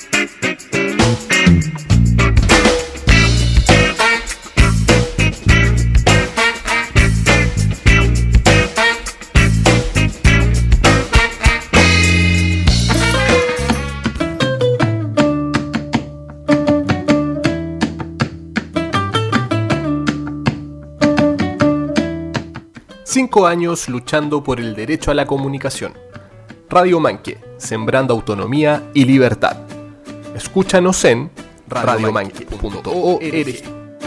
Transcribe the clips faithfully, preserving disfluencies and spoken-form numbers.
Cinco años luchando por el derecho a la comunicación. Radio Manque, sembrando autonomía y libertad. Escúchanos en radio manque punto org.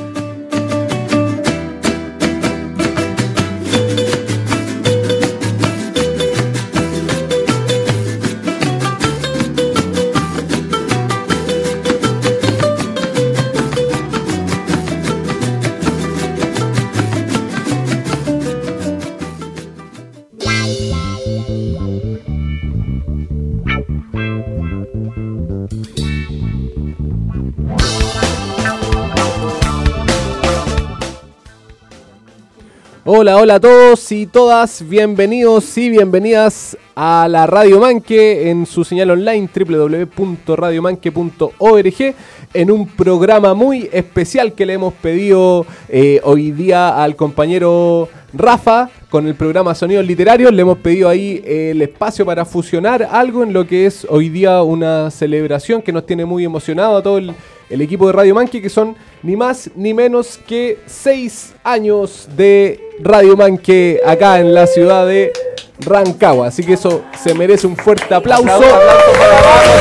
Hola, hola a todos y todas, bienvenidos y bienvenidas a la Radio Manque en su señal online doble u doble u doble u punto radio manque punto org en un programa muy especial que le hemos pedido eh, hoy día al compañero Rafa con el programa Sonidos Literarios. Le hemos pedido ahí eh, el espacio para fusionar algo en lo que es hoy día una celebración que nos tiene muy emocionado a todo el El equipo de Radio Manque, que son ni más ni menos que seis años de Radio Manque acá en la ciudad de Rancagua. Así que eso se merece un fuerte aplauso. aplauso, aplauso para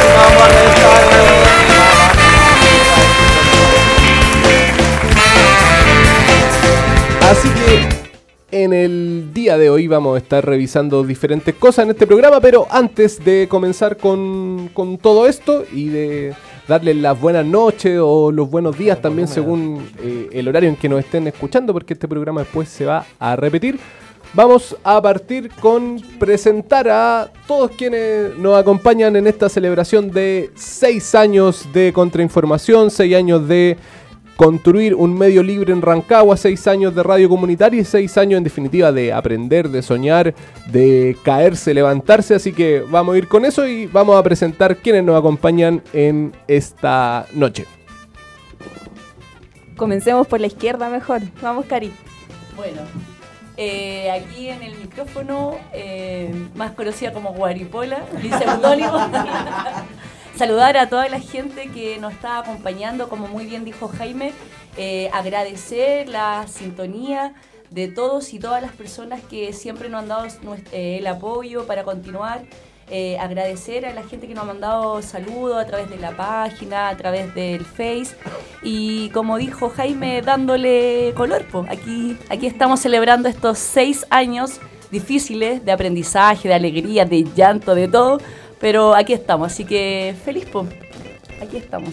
Así que en el día de hoy vamos a estar revisando diferentes cosas en este programa, pero antes de comenzar con, con todo esto y de darles las buenas noches o los buenos días también según eh, el horario en que nos estén escuchando, porque este programa después se va a repetir. Vamos a partir con presentar a todos quienes nos acompañan en esta celebración de seis años de contrainformación, seis años de construir un medio libre en Rancagua, seis años de radio comunitaria y seis años en definitiva de aprender, de soñar, de caerse, levantarse. Así que vamos a ir con eso y vamos a presentar quienes nos acompañan en esta noche. Comencemos por la izquierda mejor. Vamos, Cari. Bueno, eh, aquí en el micrófono, eh, más conocida como Guaripola, mi seudónimo. Saludar a toda la gente que nos está acompañando, como muy bien dijo Jaime, eh, agradecer la sintonía de todos y todas las personas que siempre nos han dado eh, el apoyo para continuar, eh, agradecer a la gente que nos ha mandado saludos a través de la página, a través del Face y como dijo Jaime, dándole color, po. Aquí, aquí estamos celebrando estos seis años difíciles de aprendizaje, de alegría, de llanto, de todo. Pero aquí estamos, así que feliz, po. Aquí estamos.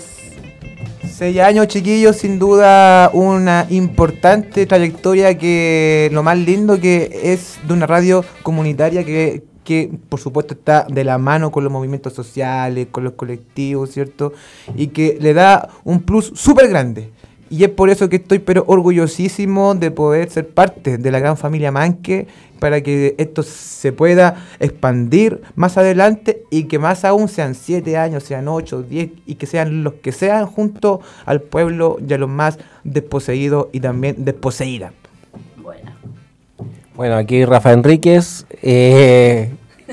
Seis años, chiquillos, sin duda una importante trayectoria que lo más lindo que es de una radio comunitaria que, que por supuesto está de la mano con los movimientos sociales, con los colectivos, ¿cierto? Y que le da un plus súper grande. Y es por eso que estoy pero orgullosísimo de poder ser parte de la gran familia Manque, para que esto se pueda expandir más adelante y que más aún sean siete años, sean ocho, diez y que sean los que sean junto al pueblo y a los más desposeídos y también desposeídas. Bueno, bueno aquí Rafa Enríquez, eh,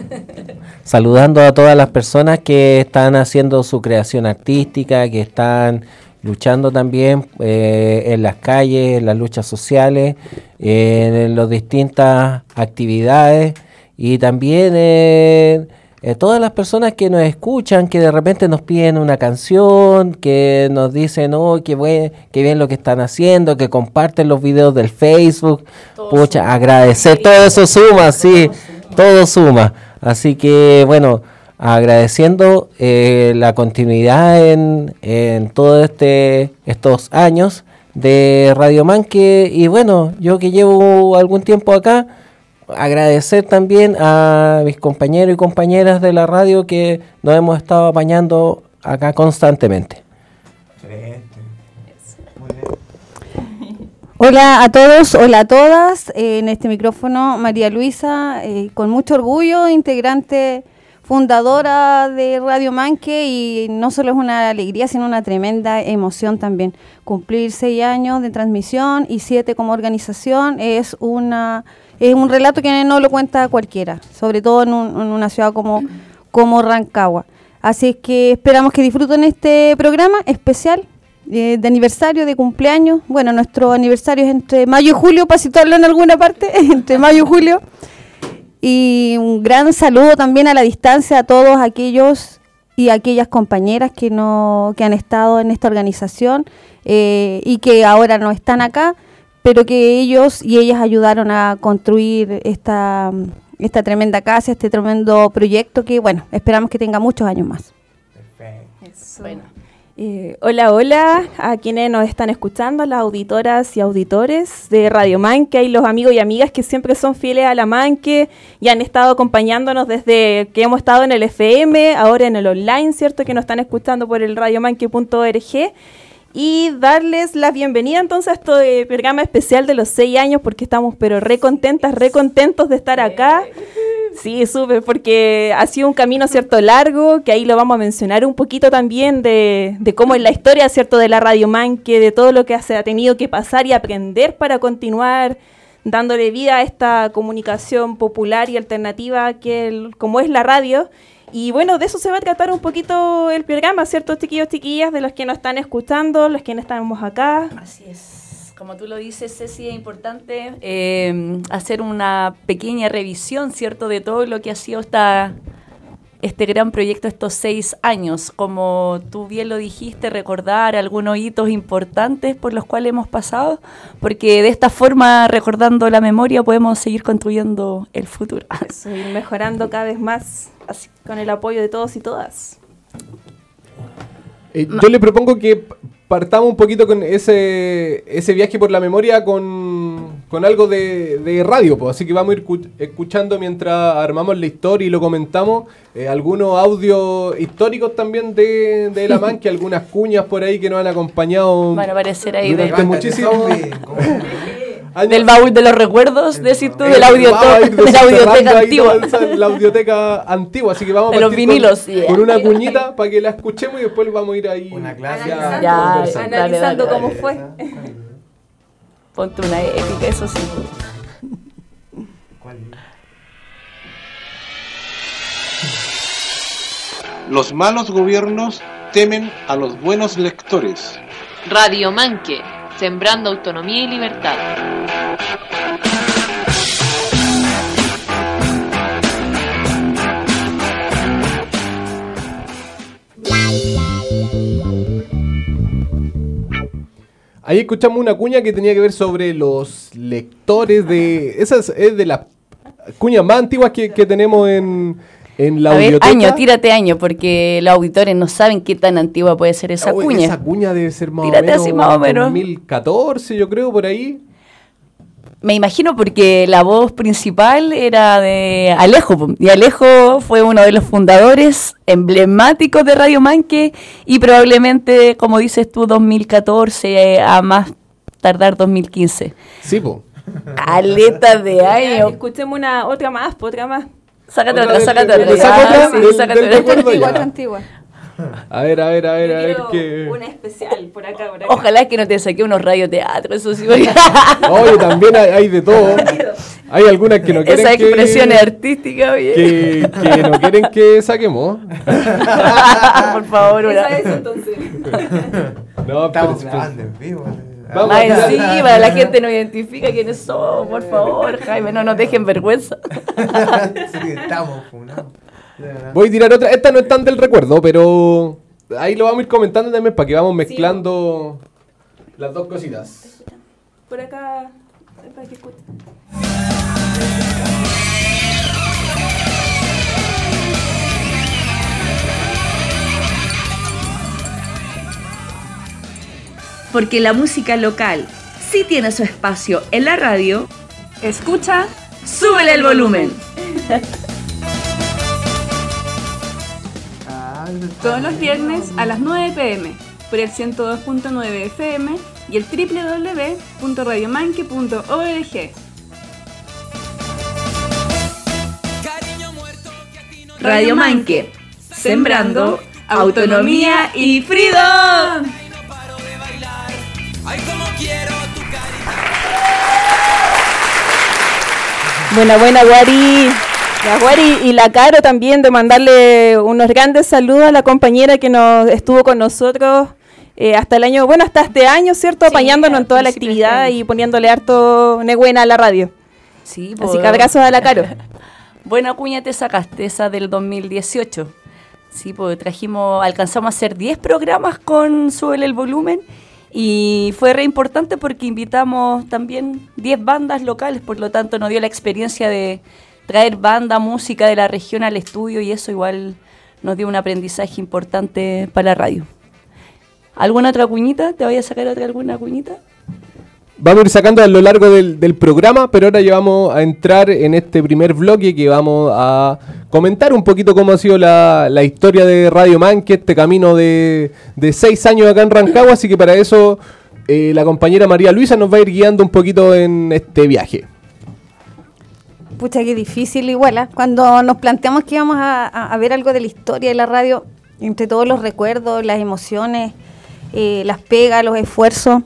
saludando a todas las personas que están haciendo su creación artística, que están luchando también eh, en las calles, en las luchas sociales, eh, en las distintas actividades y también eh, eh, todas las personas que nos escuchan, que de repente nos piden una canción, que nos dicen, oh, qué, buen, qué bien lo que están haciendo, que comparten los videos del Facebook. Todo Pucha, suma. Agradecer, sí. Todo eso suma, sí, todo suma. Así que, bueno, agradeciendo eh, la continuidad en, en todos este, estos años de Radio Manque y bueno, yo que llevo algún tiempo acá, agradecer también a mis compañeros y compañeras de la radio que nos hemos estado apañando acá constantemente. Hola a todos, hola a todas, eh, en este micrófono María Luisa, eh, con mucho orgullo, integrante fundadora de Radio Manque, y no solo es una alegría, sino una tremenda emoción también. Cumplir seis años de transmisión y siete como organización es una es un relato que no lo cuenta cualquiera, sobre todo en, un, en una ciudad como, como Rancagua. Así es que esperamos que disfruten este programa especial eh, de aniversario, de cumpleaños. Bueno, nuestro aniversario es entre mayo y julio, para situarlo en alguna parte, entre mayo y julio. Y un gran saludo también a la distancia a todos aquellos y aquellas compañeras que no que han estado en esta organización eh, y que ahora no están acá, pero que ellos y ellas ayudaron a construir esta, esta tremenda casa, este tremendo proyecto que, bueno, esperamos que tenga muchos años más. Eso. Bueno. Eh, hola, hola a quienes nos están escuchando, las auditoras y auditores de Radio Manque y los amigos y amigas que siempre son fieles a la Manque y han estado acompañándonos desde que hemos estado en el F M, ahora en el online, ¿cierto? Que nos están escuchando por el radiomanque punto org. Y darles la bienvenida entonces a este programa especial de los seis años, porque estamos pero re contentas, re contentos de estar acá. Sí, súper, porque ha sido un camino, ¿cierto?, largo, que ahí lo vamos a mencionar un poquito también de, de cómo es la historia, ¿cierto?, de la Radio Manque, de todo lo que se ha tenido que pasar y aprender para continuar dándole vida a esta comunicación popular y alternativa que el, como es la radio. Y bueno, de eso se va a tratar un poquito el programa, ¿cierto, chiquillos, chiquillas, de los que nos están escuchando, los que no estamos acá? Así es. Como tú lo dices, Ceci, es importante eh, hacer una pequeña revisión, ¿cierto?, de todo lo que ha sido esta, este gran proyecto estos seis años. Como tú bien lo dijiste, recordar algunos hitos importantes por los cuales hemos pasado, porque de esta forma, recordando la memoria, podemos seguir construyendo el futuro. Eso, ir mejorando cada vez más, así, con el apoyo de todos y todas. Eh, yo le propongo que partamos un poquito con ese ese viaje por la memoria con, con algo de, de radio, pues. Así que vamos a ir cu- escuchando mientras armamos la historia y lo comentamos, eh, algunos audios históricos también de, de la Manque, algunas cuñas por ahí que nos han acompañado. Van a aparecer ahí durante de, muchísimos años. Del baúl de los recuerdos, decís tú, Eh, de la audioteca, de la audioteca antigua. La, la audioteca antigua, así que vamos de a los partir vinilos, con, yeah. con una cuñita para que la escuchemos y después vamos a ir ahí Una clase. ya Ya, conversando. Analizando dale, dale, cómo fue. Ponte una épica, eso sí. Los malos gobiernos temen a los buenos lectores. Radio Manque, sembrando autonomía y libertad. Ahí escuchamos una cuña que tenía que ver sobre los lectores de... Esa es, es de las cuñas más antiguas que, que tenemos en, en la A ver, audioteca. año, tírate año, porque los auditores no saben qué tan antigua puede ser esa Oh, cuña. Esa cuña debe ser más Tírate o menos así más o menos. dos mil catorce, yo creo, por ahí. Me imagino porque la voz principal era de Alejo, po, y Alejo fue uno de los fundadores emblemáticos de Radio Manque y probablemente, como dices tú, dos mil catorce, eh, a más tardar dos mil quince. Sí, po. Aletas de año. Escuchemos una otra más, po, otra más. Sácate Otra otra, del- sácate del- otra. del- saca Ya, otra sí, del- sácate del otra. recuerdo Antigua, ya. otra antigua. A ver, a ver, a ver, a ver Quiero qué... una especial por acá, por acá. Ojalá que no te saque unos radioteatros, eso sí. Oye, también hay, hay de todo. Hay algunas que no quieren Esas que... expresiones artísticas, oye. Que, que no quieren que saquemos. Por favor, una. Esa es entonces. No, Estamos pero- grabando en vivo. Vamos Más a tirar- encima, la gente no identifica quiénes somos, por favor, Jaime, no nos dejen vergüenza. Sí, estamos funados. Voy a tirar otra. Esta no es tan del recuerdo, pero ahí lo vamos a ir comentando también para que vamos mezclando las dos cositas. Por acá, para que escuchen. Porque la música local sí tiene su espacio en la radio. Escucha, ¡Súbele el volumen! todos los viernes a las nueve pm por el ciento dos punto nueve F M y el doble u doble u doble u punto radiomanque punto org. Radio Manque, sembrando autonomía y freedom. Buena, buena, Guari. La Guari y la Caro también, de mandarle unos grandes saludos a la compañera que nos estuvo con nosotros eh, hasta el año, bueno, hasta este año, ¿cierto? Sí, apañándonos en toda la actividad y poniéndole harto neguena a la radio. Sí, así que abrazos a la Caro. Buena cuña te sacaste, esa del dos mil dieciocho. Sí, pues trajimos, alcanzamos a hacer diez programas con Súbele el Volumen y fue re importante porque invitamos también diez bandas locales, por lo tanto nos dio la experiencia de traer banda, música de la región al estudio y eso igual nos dio un aprendizaje importante para la radio. ¿Alguna otra cuñita? ¿Te voy a sacar otra alguna cuñita? Vamos a ir sacando a lo largo del, del programa, pero ahora ya vamos a entrar en este primer bloque que vamos a comentar un poquito cómo ha sido la, la historia de Radio Manque, este camino de, de seis años acá en Rancagua, así que para eso eh, la compañera María Luisa nos va a ir guiando un poquito en este viaje. Pucha, qué difícil igual, ¿eh? Cuando nos planteamos que íbamos a, a, a ver algo de la historia de la radio, entre todos los recuerdos, las emociones, eh, las pegas, los esfuerzos,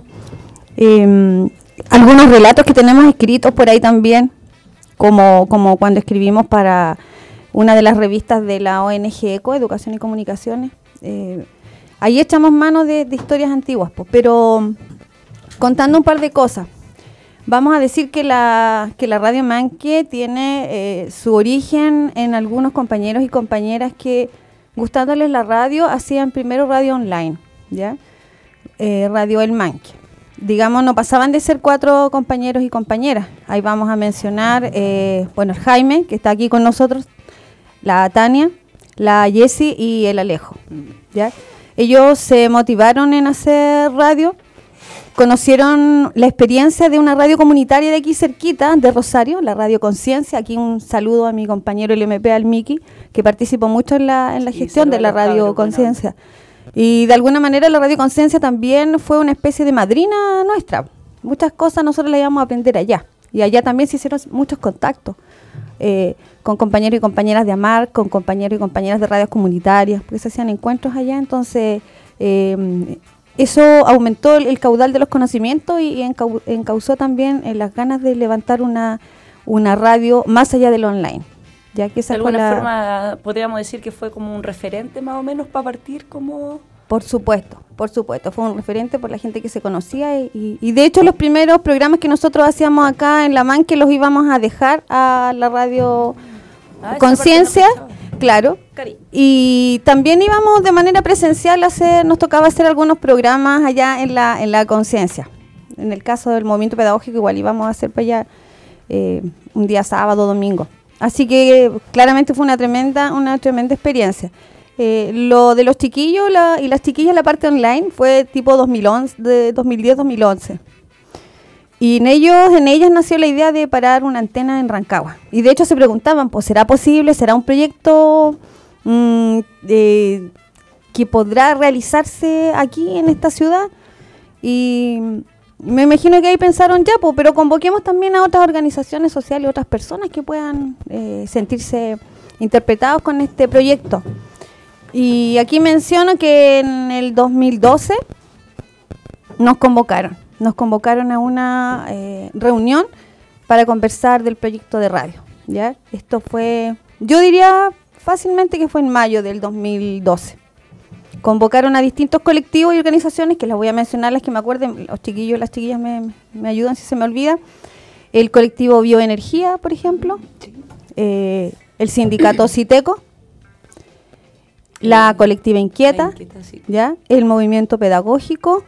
eh, algunos relatos que tenemos escritos por ahí también, como, como cuando escribimos para una de las revistas de la O N G ECO, Educación y Comunicaciones. Eh, ahí echamos mano de, de historias antiguas, pues, pero contando un par de cosas. Vamos a decir que la, que la Radio Manque tiene eh, su origen en algunos compañeros y compañeras que, gustándoles la radio, hacían primero radio online, ¿ya? Eh, Radio El Manque. Digamos, no pasaban de ser cuatro compañeros y compañeras. Ahí vamos a mencionar, eh, bueno, el Jaime, que está aquí con nosotros, la Tania, la Jessie y el Alejo, ¿ya? Ellos se motivaron en hacer radio. Conocieron la experiencia de una radio comunitaria de aquí cerquita, de Rosario, la Radio Conciencia. Aquí un saludo a mi compañero el M P, al Miki, que participó mucho en la, en la gestión de la Radio Conciencia. Y de alguna manera la Radio Conciencia también fue una especie de madrina nuestra. Muchas cosas nosotros las íbamos a aprender allá. Y allá también se hicieron muchos contactos eh, con compañeros y compañeras de AMAR, con compañeros y compañeras de radios comunitarias, porque se hacían encuentros allá. Entonces, eh, eso aumentó el, el caudal de los conocimientos y, y encau, encauzó también eh, las ganas de levantar una, una radio más allá del online. Ya que esa de alguna fue la, forma podríamos decir que fue como un referente más o menos para partir como... Por supuesto, por supuesto, fue un referente por la gente que se conocía y, y, y de hecho los primeros programas que nosotros hacíamos acá en La Manque los íbamos a dejar a la Radio ah, Conciencia. Claro, y también íbamos de manera presencial a hacer, nos tocaba hacer algunos programas allá en la en la Conciencia. En el caso del movimiento pedagógico igual íbamos a hacer para allá eh, un día sábado, domingo. Así que claramente fue una tremenda una tremenda experiencia. Eh, lo de los chiquillos la, y las chiquillas, la parte online fue tipo dos mil once, de dos mil diez dos mil once. Y en ellos, en ellas nació la idea de parar una antena en Rancagua. Y de hecho se preguntaban, pues, ¿será posible? ¿Será un proyecto mmm, eh, que podrá realizarse aquí en esta ciudad? Y me imagino que ahí pensaron ya, pues, pero convoquemos también a otras organizaciones sociales, otras personas que puedan eh, sentirse interpretados con este proyecto. Y aquí menciono que en el dos mil doce nos convocaron. Nos convocaron a una eh, reunión para conversar del proyecto de radio, ¿ya? Esto fue, yo diría fácilmente que fue en mayo del dos mil doce. Convocaron a distintos colectivos y organizaciones, que las voy a mencionar, las que me acuerden, los chiquillos y las chiquillas me, me ayudan si se me olvida. El colectivo Bioenergía, por ejemplo, eh, el sindicato Citeco, la colectiva Inquieta, Inquieta sí. ¿Ya? El movimiento pedagógico.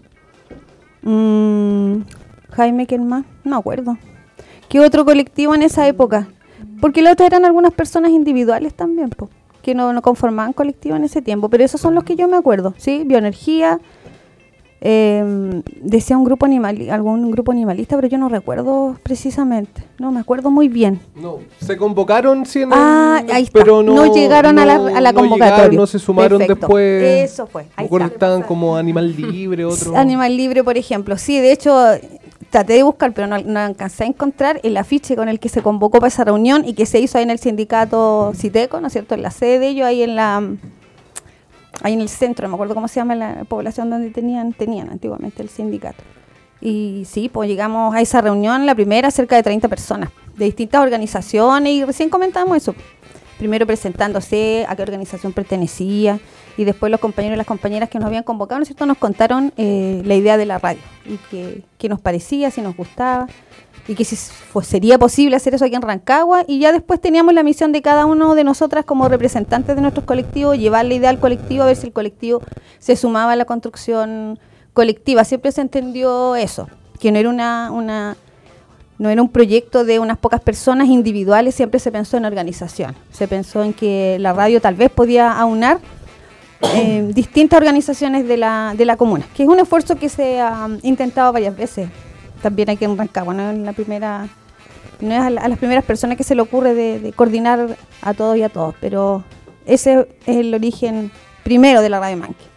Mm, Jaime, ¿quién más? No me acuerdo. ¿Qué otro colectivo en esa época? Porque los otros eran algunas personas individuales también, po, que no, no conformaban colectivo en ese tiempo, pero esos son los que yo me acuerdo, ¿sí? Bioenergía, eh, decía un grupo animal, algún grupo animalista, pero yo no recuerdo precisamente, no me acuerdo muy bien. No, se convocaron, sí, en ah, el, ahí está. Pero no, no llegaron no, a la, a la no convocatoria. Llegaron, no se sumaron. Perfecto. Después. Eso fue. Ahí está. Estaban como Animal Libre, otro. Animal Libre, por ejemplo. Sí, de hecho, traté de buscar, pero no, no alcancé a encontrar el afiche con el que se convocó para esa reunión y que se hizo ahí en el sindicato Citeco, ¿no es cierto? En la sede de ellos, ahí en la ahí en el centro, no me acuerdo cómo se llama la población donde tenían tenían antiguamente el sindicato. Y sí, pues llegamos a esa reunión, la primera, cerca de treinta personas, de distintas organizaciones, y recién comentamos eso. Primero presentándose, a qué organización pertenecía, y después los compañeros y las compañeras que nos habían convocado, ¿no es cierto?, nos contaron eh, la idea de la radio, y que, que nos parecía, si nos gustaba, y que si pues, sería posible hacer eso aquí en Rancagua, y ya después teníamos la misión de cada uno de nosotras como representantes de nuestros colectivos, llevar la idea al colectivo, a ver si el colectivo se sumaba a la construcción colectiva. Siempre se entendió eso, que no era una, una no era un proyecto de unas pocas personas individuales, siempre se pensó en organización, se pensó en que la radio tal vez podía aunar eh, distintas organizaciones de la, de la comuna, que es un esfuerzo que se ha um, intentado varias veces, también aquí en Rancagua, no es la primera, no es a, la, a las primeras personas que se le ocurre de, de coordinar a todos y a todos, pero ese es el origen primero de la Radio Manque.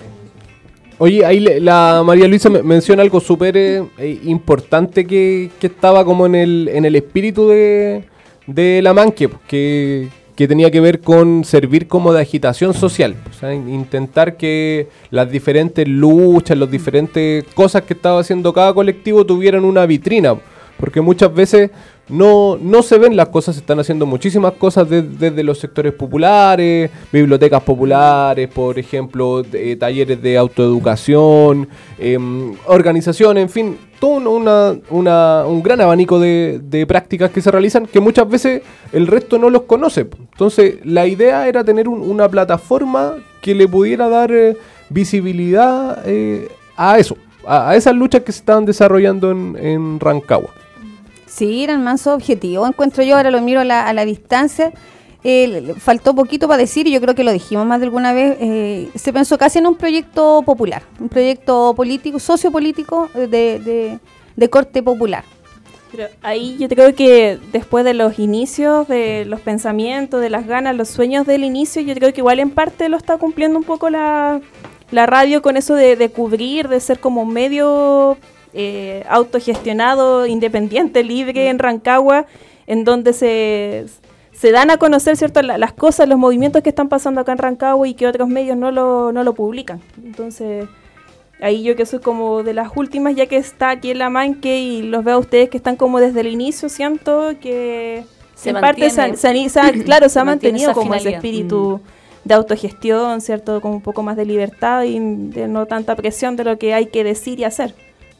Oye, ahí le, la María Luisa me, menciona algo súper eh, importante que, que estaba como en el, en el espíritu de, de la Manque, que, que tenía que ver con servir como de agitación social, o sea, intentar que las diferentes luchas, las diferentes cosas que estaba haciendo cada colectivo tuvieran una vitrina, porque muchas veces no, no se ven las cosas, se están haciendo muchísimas cosas de, desde los sectores populares, bibliotecas populares, por ejemplo, de, talleres de autoeducación, eh, organizaciones, en fin, todo una, una, un gran abanico de, de prácticas que se realizan que muchas veces el resto no los conoce. Entonces, la idea era tener un, una plataforma que le pudiera dar eh, visibilidad eh, a eso, a, a esas luchas que se estaban desarrollando en, en Rancagua. Sí, eran manso objetivo, encuentro yo, ahora lo miro a la, a la distancia, eh, faltó poquito para decir, y yo creo que lo dijimos más de alguna vez, eh, se pensó casi en un proyecto popular, un proyecto político, sociopolítico de, de, de corte popular. Pero ahí yo creo que después de los inicios, de los pensamientos, de las ganas, los sueños del inicio, yo creo que igual en parte lo está cumpliendo un poco la, la radio con eso de, de cubrir, de ser como un medio Eh, autogestionado, independiente, libre en Rancagua, en donde se, se dan a conocer, ¿cierto?, la, las cosas, los movimientos que están pasando acá en Rancagua y que otros medios no lo, no lo publican. Entonces, ahí yo que soy como de las últimas, ya que está aquí en la Manque y los veo a ustedes que están como desde el inicio, siento que se en mantiene, parte se, se, se, claro, se ha mantenido como finalidad. ese espíritu mm. de autogestión, ¿cierto?, como un poco más de libertad y de no tanta presión de lo que hay que decir y hacer.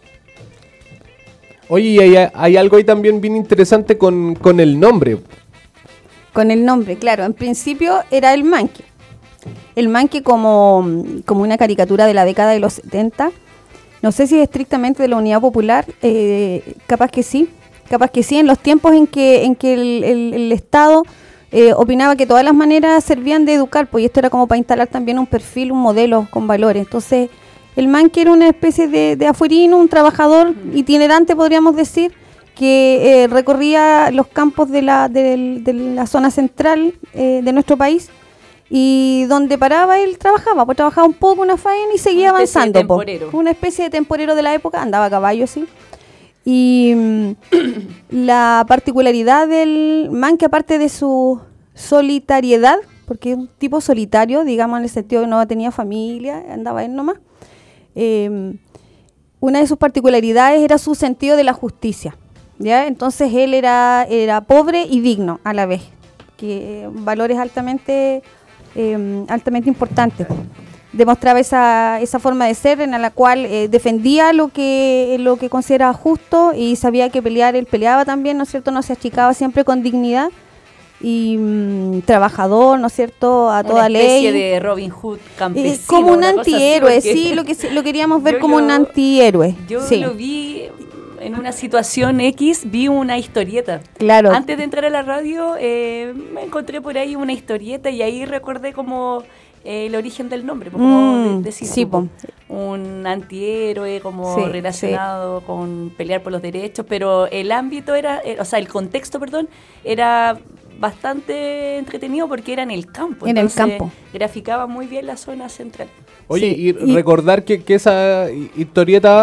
Oye, hay, hay algo ahí también bien interesante con, con el nombre. Con el nombre, claro. En principio era el Manque. El Manque como, como una caricatura de la década de los setenta. No sé si es estrictamente de la Unidad Popular. Eh, capaz que sí. Capaz que sí, en los tiempos en que, en que el, el, el Estado eh, opinaba que todas las maneras servían de educar, pues y esto era como para instalar también un perfil, un modelo con valores. Entonces, el Manque era una especie de, de afuerino, un trabajador itinerante, podríamos decir, que eh, recorría los campos de la, de, de la zona central eh, de nuestro país, y donde paraba él trabajaba, pues trabajaba un poco, una faena y seguía una avanzando. Po. Una especie de temporero de la época, andaba a caballo, sí. Y mm, la particularidad del Manque, aparte de su solitariedad, porque es un tipo solitario, digamos, en el sentido de que no tenía familia, andaba él nomás, Eh, una de sus particularidades era su sentido de la justicia, ¿ya? Entonces él era, era pobre y digno a la vez, que eh, valores altamente eh, altamente importantes. Demostraba esa, esa forma de ser en la cual eh, defendía lo que lo que consideraba justo y sabía que pelear, él peleaba también, ¿no es cierto? No se achicaba, siempre con dignidad. Y mmm, trabajador, ¿no es cierto?, a toda ley. Una especie de Robin Hood campesino. Eh, como un antihéroe, sí, lo que lo queríamos ver como lo, un antihéroe. Yo sí. lo vi en una situación X, vi una historieta. Claro. Antes de entrar a la radio, eh, me encontré por ahí una historieta y ahí recordé como eh, el origen del nombre, como mm, de, decir, sí, como, un antihéroe, como sí, relacionado sí. con pelear por los derechos, pero el ámbito era, eh, o sea, el contexto, perdón, era bastante entretenido porque era en el campo. En el campo. Graficaba muy bien la zona central. Oye, sí, y, y recordar que, que esa historieta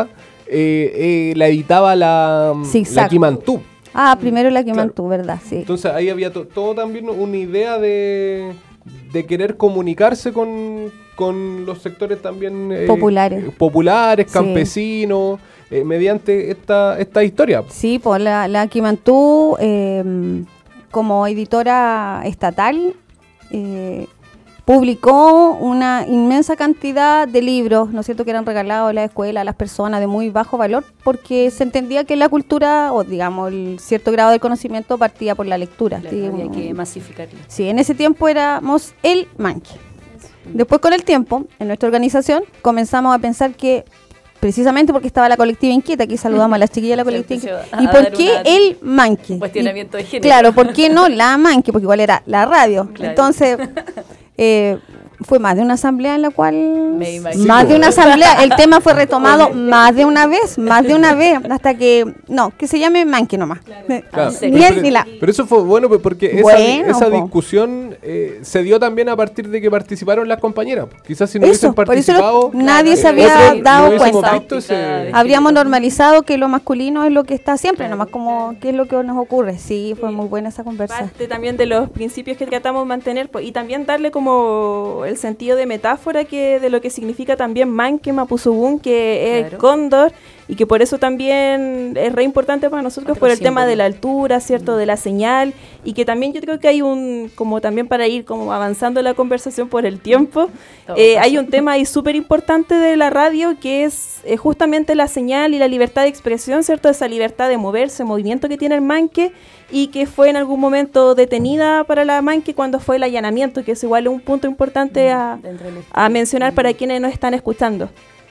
eh, eh, la editaba la, la Quimantú. Ah, primero la Quimantú, claro. ¿verdad? Sí. Entonces ahí había to- todo también una idea de, de querer comunicarse con, con los sectores también eh, populares, populares campesinos, sí. eh, mediante esta, esta historia. Sí, pues la, la Quimantú, eh, como editora estatal, eh, publicó una inmensa cantidad de libros, ¿no es cierto?, que eran regalados a la escuela, a las personas de muy bajo valor, porque se entendía que la cultura, o digamos, el cierto grado de conocimiento partía por la lectura. Claro, sí, había un, que masificarlo. Sí, en ese tiempo éramos el manque. Después, con el tiempo, en nuestra organización, comenzamos a pensar que, precisamente porque estaba la colectiva inquieta, aquí saludamos a las chiquillas de la colectiva inquieta, ¿y por qué el manque? Cuestionamiento de género. Claro, ¿por qué no la manque? Porque igual era la radio. Claro. Entonces... Eh, fue más de una asamblea en la cual Me más de una asamblea el tema fue retomado más de una vez más de una vez hasta que no que se llame manque nomás claro. Claro. Ni pero, él, ni la. Pero eso fue bueno porque bueno, esa, esa po. discusión eh, se dio también a partir de que participaron las compañeras. Quizás si no eso, hubiesen participado por eso nadie eh, se había otro, dado no cuenta visto ese... habríamos normalizado que lo masculino es lo que está siempre nomás como qué es lo que nos ocurre. Sí, fue muy buena esa conversa. Parte también de los principios que tratamos de mantener pues, y también darle como el sentido de metáfora que de lo que significa también manque, mapuzugún, que es claro. cóndor, y que por eso también es re importante para nosotros Otro por el símbolo. tema de la altura, ¿cierto? Mm. De la señal, y que también yo creo que hay un, como también para ir como avanzando la conversación por el tiempo, eh, hay un tema ahí súper importante de la radio que es eh, justamente la señal y la libertad de expresión, ¿cierto? Esa libertad de moverse, movimiento que tiene el manque, y que fue en algún momento detenida para la manque cuando fue el allanamiento, que es igual un punto importante a, a mencionar para quienes nos están escuchando.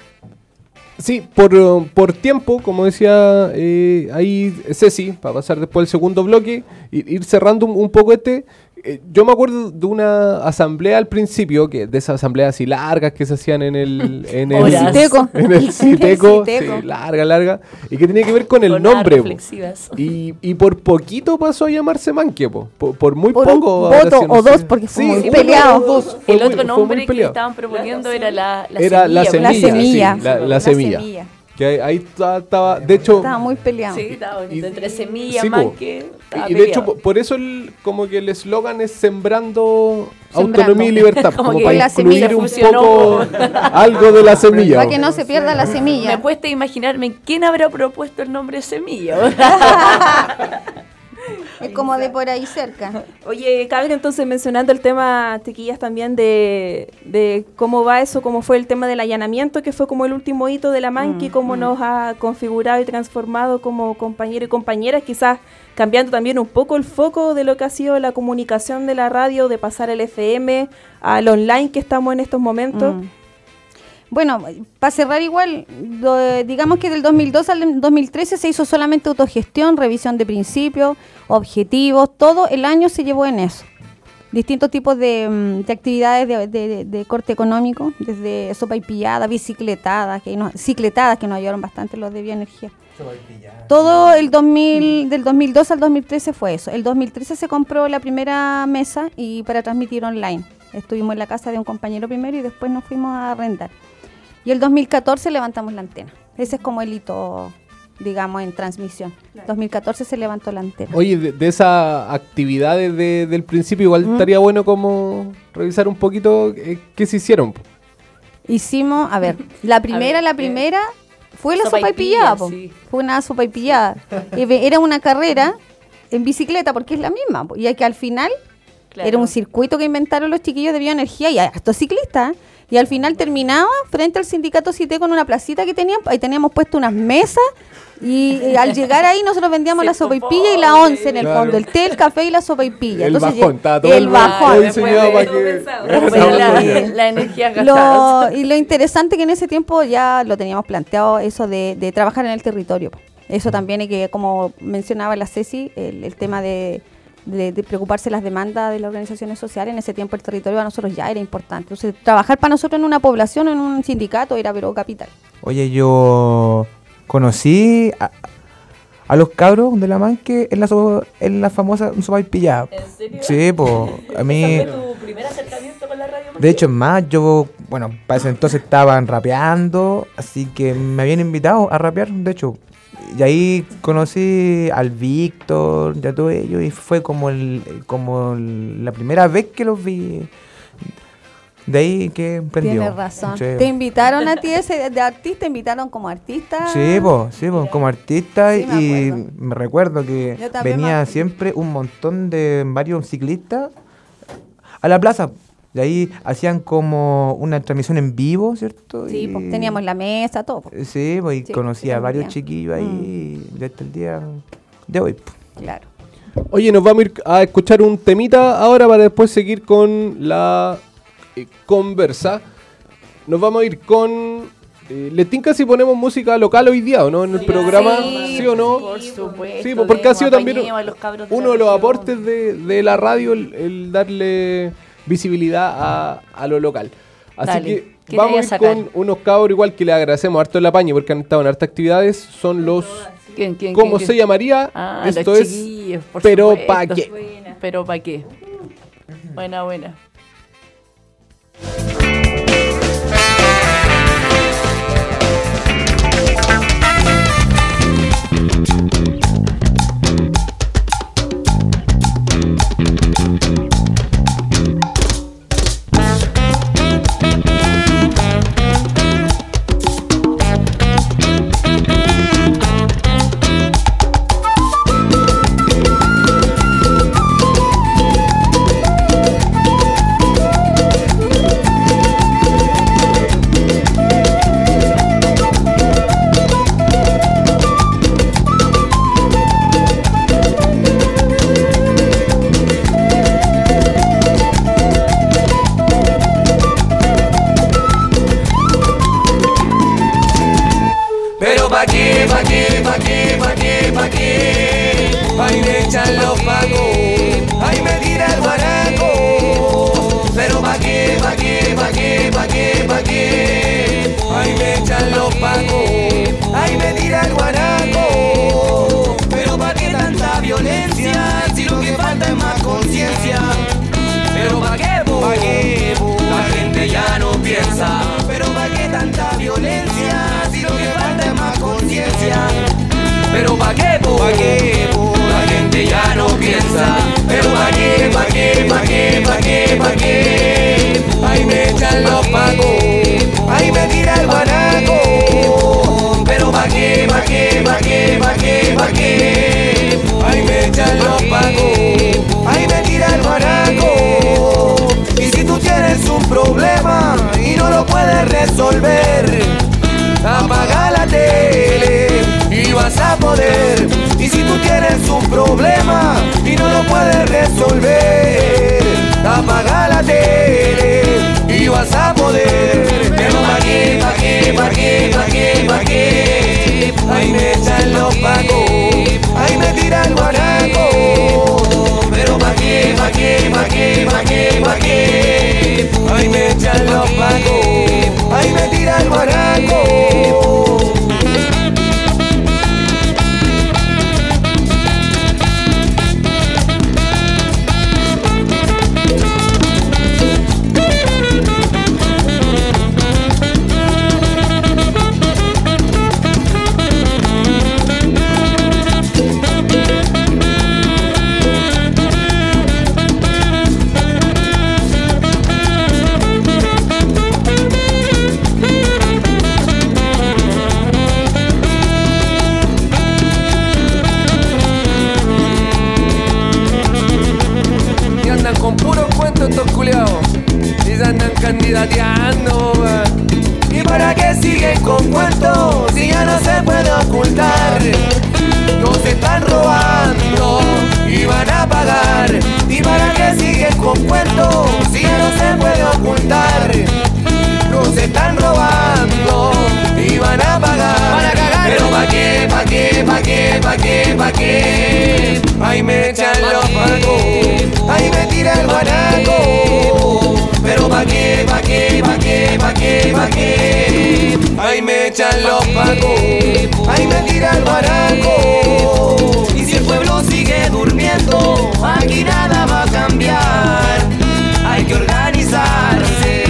Sí, por, por tiempo, como decía eh, ahí Ceci, para pasar después al segundo bloque, ir, ir cerrando un, un poco este, eh, yo me acuerdo de una asamblea al principio, que de esas asambleas así largas que se hacían en el en el Citeco, en el Citeco, sí, larga, larga, y que tenía que ver con el con nombre, y, y por poquito pasó a llamarse Manque, po, por, por muy por poco. Un voto o dos, porque fue sí, muy peleado. Dos, el muy, otro nombre que estaban proponiendo era la, la era semilla. La semilla, la semilla. Sí, la, la, la semilla. semilla. Que ahí estaba, de hecho... Estaba muy peleado. Sí, estaba bonito, entre semilla, sí, manque... Y de hecho, por eso el, como que el eslogan es sembrando, sembrando autonomía y libertad. como, como para incluir un poco algo de la semilla. Para que no se pierda la semilla. Me cuesta imaginarme quién habrá propuesto el nombre semilla. Es como de por ahí cerca. Oye, cabe entonces mencionando el tema, chiquillas, también de, de cómo va eso, cómo fue el tema del allanamiento, que fue como el último hito de la manque, mm, cómo mm. nos ha configurado y transformado como compañeros y compañeras, quizás cambiando también un poco el foco de lo que ha sido la comunicación de la radio, de pasar el F M al online que estamos en estos momentos. Mm. Bueno, para cerrar igual, do, digamos que del dos mil dos al dos mil trece se hizo solamente autogestión, revisión de principios, objetivos, todo el año se llevó en eso. Distintos tipos de, de actividades de, de, de corte económico, desde sopa y pillada, bicicletadas, que nos, cicletadas que nos ayudaron bastante los de bioenergía. Todo el dos mil, del dos mil dos al dos mil trece fue eso. El dos mil trece se compró la primera mesa y para transmitir online. Estuvimos en la casa de un compañero primero y después nos fuimos a arrendar. Y el dos mil catorce levantamos la antena. Ese es como el hito, digamos, en transmisión. Claro. dos mil catorce se levantó la antena. Oye, de, de esas actividades de, del principio, igual mm. estaría bueno como revisar un poquito eh, qué se hicieron. Hicimos, a ver, la primera, ver, la primera eh, fue la sopa, sopa y pillada. pillada sí. Fue una sopa y pillada. Era una carrera en bicicleta, porque es la misma. Y es que al final claro. era un circuito que inventaron los chiquillos de bioenergía y estos ciclistas. Y al final terminaba frente al sindicato Cité con una placita que teníamos, ahí teníamos puesto unas mesas y, y al llegar ahí nosotros vendíamos la sopaipilla y la once en el claro. fondo, el té, el café y la sopaipilla. El Entonces, bajón, estaba todo el, el bajón. Para que... la, la energía gastada. Lo, y lo interesante que en ese tiempo ya lo teníamos planteado, eso de, de trabajar en el territorio. Eso también hay que, como mencionaba la Ceci, el, el tema de... De, de preocuparse las demandas de las organizaciones sociales. En ese tiempo el territorio para nosotros ya era importante. Entonces, trabajar para nosotros en una población, en un sindicato, era pero capital. Oye, yo conocí a, a los cabros de la Manque en la, so, en la famosa sopa y pillada. ¿En serio? Sí, pues, a mí... ¿Ese fue tu primer acercamiento con la radio? De hecho, es más, yo, bueno, para ese entonces estaban rapeando, así que me habían invitado a rapear, de hecho. Y ahí conocí al Víctor, y a todo ello, y fue como el, como el- la primera vez que los vi. De ahí que prendió. Tienes razón. Sí. ¿Te invitaron a ti ese de artista? ¿Invitaron como artista? Sí, pues, sí, po, como artista Sí, me y acuerdo. me recuerdo que Yo también me venía acuerdo. siempre un montón de varios ciclistas a la plaza. Y ahí hacían como una transmisión en vivo, ¿cierto? Sí, Y- pues teníamos la mesa, todo. pues. Sí, pues, y Sí, conocí sí, a muy varios bien. chiquillos ahí y hasta el día de hoy. pues. Claro. Oye, nos vamos a ir a escuchar un temita ahora para después seguir con la eh, conversa. Nos vamos a ir con... Eh, ¿Le tinca si ponemos música local hoy día o no en el programa? ¿Sí, o no? Por supuesto. Sí, pues, porque ha sido demos, también apañemos a los cabros de uno la de los región. aportes de, de la radio el, el darle visibilidad a, a lo local. Así Dale, que ¿qué te vamos a voy a ir sacar? con unos cabros igual que le agradecemos harto el apaño porque han estado en hartas actividades. Son los... ¿Quién, quién, ¿Cómo quién, se quién? llamaría? Ah, Esto los es... chiquillos, por Pero supuesto. ¿pa' qué? Buena. Pero ¿pa' qué? Buena, buena. Pero pa' qué, pa' qué, pa' qué, pa' qué, pa' qué. Ahí me echan los pacos, ahí me tira el guanaco. Pero pa' qué, pa' qué, pa' qué, pa' qué, pa' qué. Ahí me echan los pacos, ahí me tira el guanaco. Pero pa' qué tanta violencia, si lo que falta es más conciencia. Pero pa' qué, po, pa' qué, po, la gente ya no piensa. Pero pa' qué tanta violencia, si lo que falta es más conciencia. Pero pa' qué, po, pa' qué, po, la gente ya no piensa. Pero pa' qué, pa' qué, pa' qué, pa' qué, pa' qué. Ahí me echan los pacos, ahí me tira el guanaco. Pero pa' qué, pa' qué, pa' qué, pa' qué, pa' qué. Ahí me echan los pacos, ahí me tira el guanaco. Y si tú tienes un problema y no lo puedes resolver, apaga la tele y vas a poder. Y si tú tienes un problema y no lo puedes resolver, apaga la tele y vas a poder. Pero pa' qué, pa' qué, pa' qué, pa' qué, pa' qué. Ahí me echan los pacos, ahí me tira el guanaco. Pero pa' qué, pa' qué, pa' qué, pa' qué, pa' qué. Ahí me echan los pacos, ahí me tira el guanaco. Y andan con puros cuentos estos culiados, y se andan candidateando, va. ¿Y para qué siguen con cuentos si ya no se puede ocultar? Nos están robando y van a pagar. ¿Y para qué siguen con cuentos si ya no se puede ocultar? Nos están robando y van a pagar. Van a cagar. Pero pa' qué, pa' qué, pa' qué, pa' qué, pa' qué. Ahí me echan los pacos, ahí me tira el guanaco. Pero pa' qué, pa' qué, pa' qué, pa' qué, pa' qué. Ahí me echan los pacos, ahí me tira el guanaco. Y si el pueblo sigue durmiendo, aquí nada va a cambiar. Hay que organizarse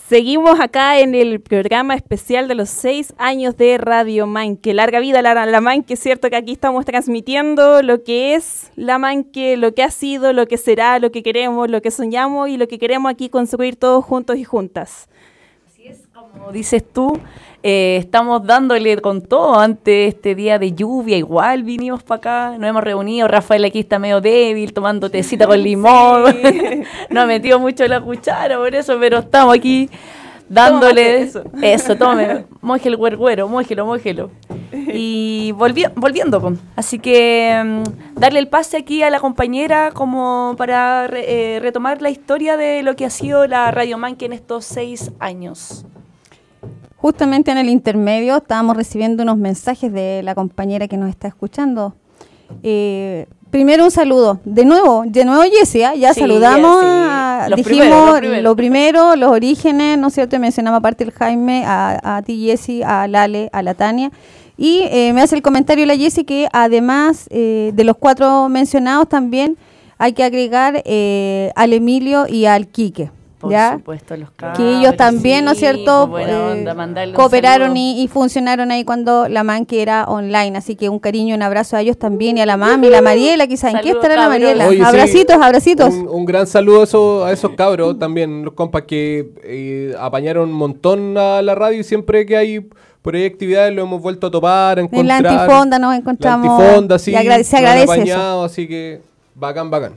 Seguimos acá en el programa especial de los seis años de Radio Manque. Larga vida la, la Manque, es cierto que aquí estamos transmitiendo lo que es la Manque, lo que ha sido, lo que será, lo que queremos, lo que soñamos y lo que queremos aquí construir todos juntos y juntas. Así es, como dices tú, eh, estamos dándole con todo ante este día de lluvia. Igual vinimos para acá, nos hemos reunido. Rafael aquí está medio débil, tomando tecita con limón. Sí. No ha metido mucho la cuchara por eso, pero estamos aquí dándole eso. Eso, tome, mójelo el güergüero, mójelo, mójelo. Y volvi- volviendo, pues. Así que um, darle el pase aquí a la compañera como para re- eh, retomar la historia de lo que ha sido la Radio Manque en estos seis años. Justamente en el intermedio estábamos recibiendo unos mensajes de la compañera que nos está escuchando. Eh, primero un saludo. De nuevo, de nuevo Jessia, ya sí, saludamos. Sí. A, los dijimos primeros, los primeros. lo primero, los orígenes, ¿no es cierto? Y mencionaba aparte el Jaime, a, a ti Jessi, a Lale, a la Tania. Y eh, me hace el comentario la Jessi que además eh, de los cuatro mencionados también hay que agregar eh, al Emilio y al Quique. Por ¿ya? supuesto, los cabros, que ellos también, sí, ¿no es cierto? Pues buena onda, eh, cooperaron y, y funcionaron ahí cuando la Manque era online, así que un cariño y un abrazo a ellos también y a la mami, la Mariela, quizás, ¿en qué estará la Mariela? Oye, abracitos, sí, abracitos. Un, un gran saludo a esos, a esos cabros también, los compas que eh, apañaron un montón a la radio y siempre que hay por ahí actividades lo hemos vuelto a topar, a encontrar. En la antifonda nos encontramos. La antifonda, sí, y agrade- se agradece apañado, eso. Así que bacán, bacán.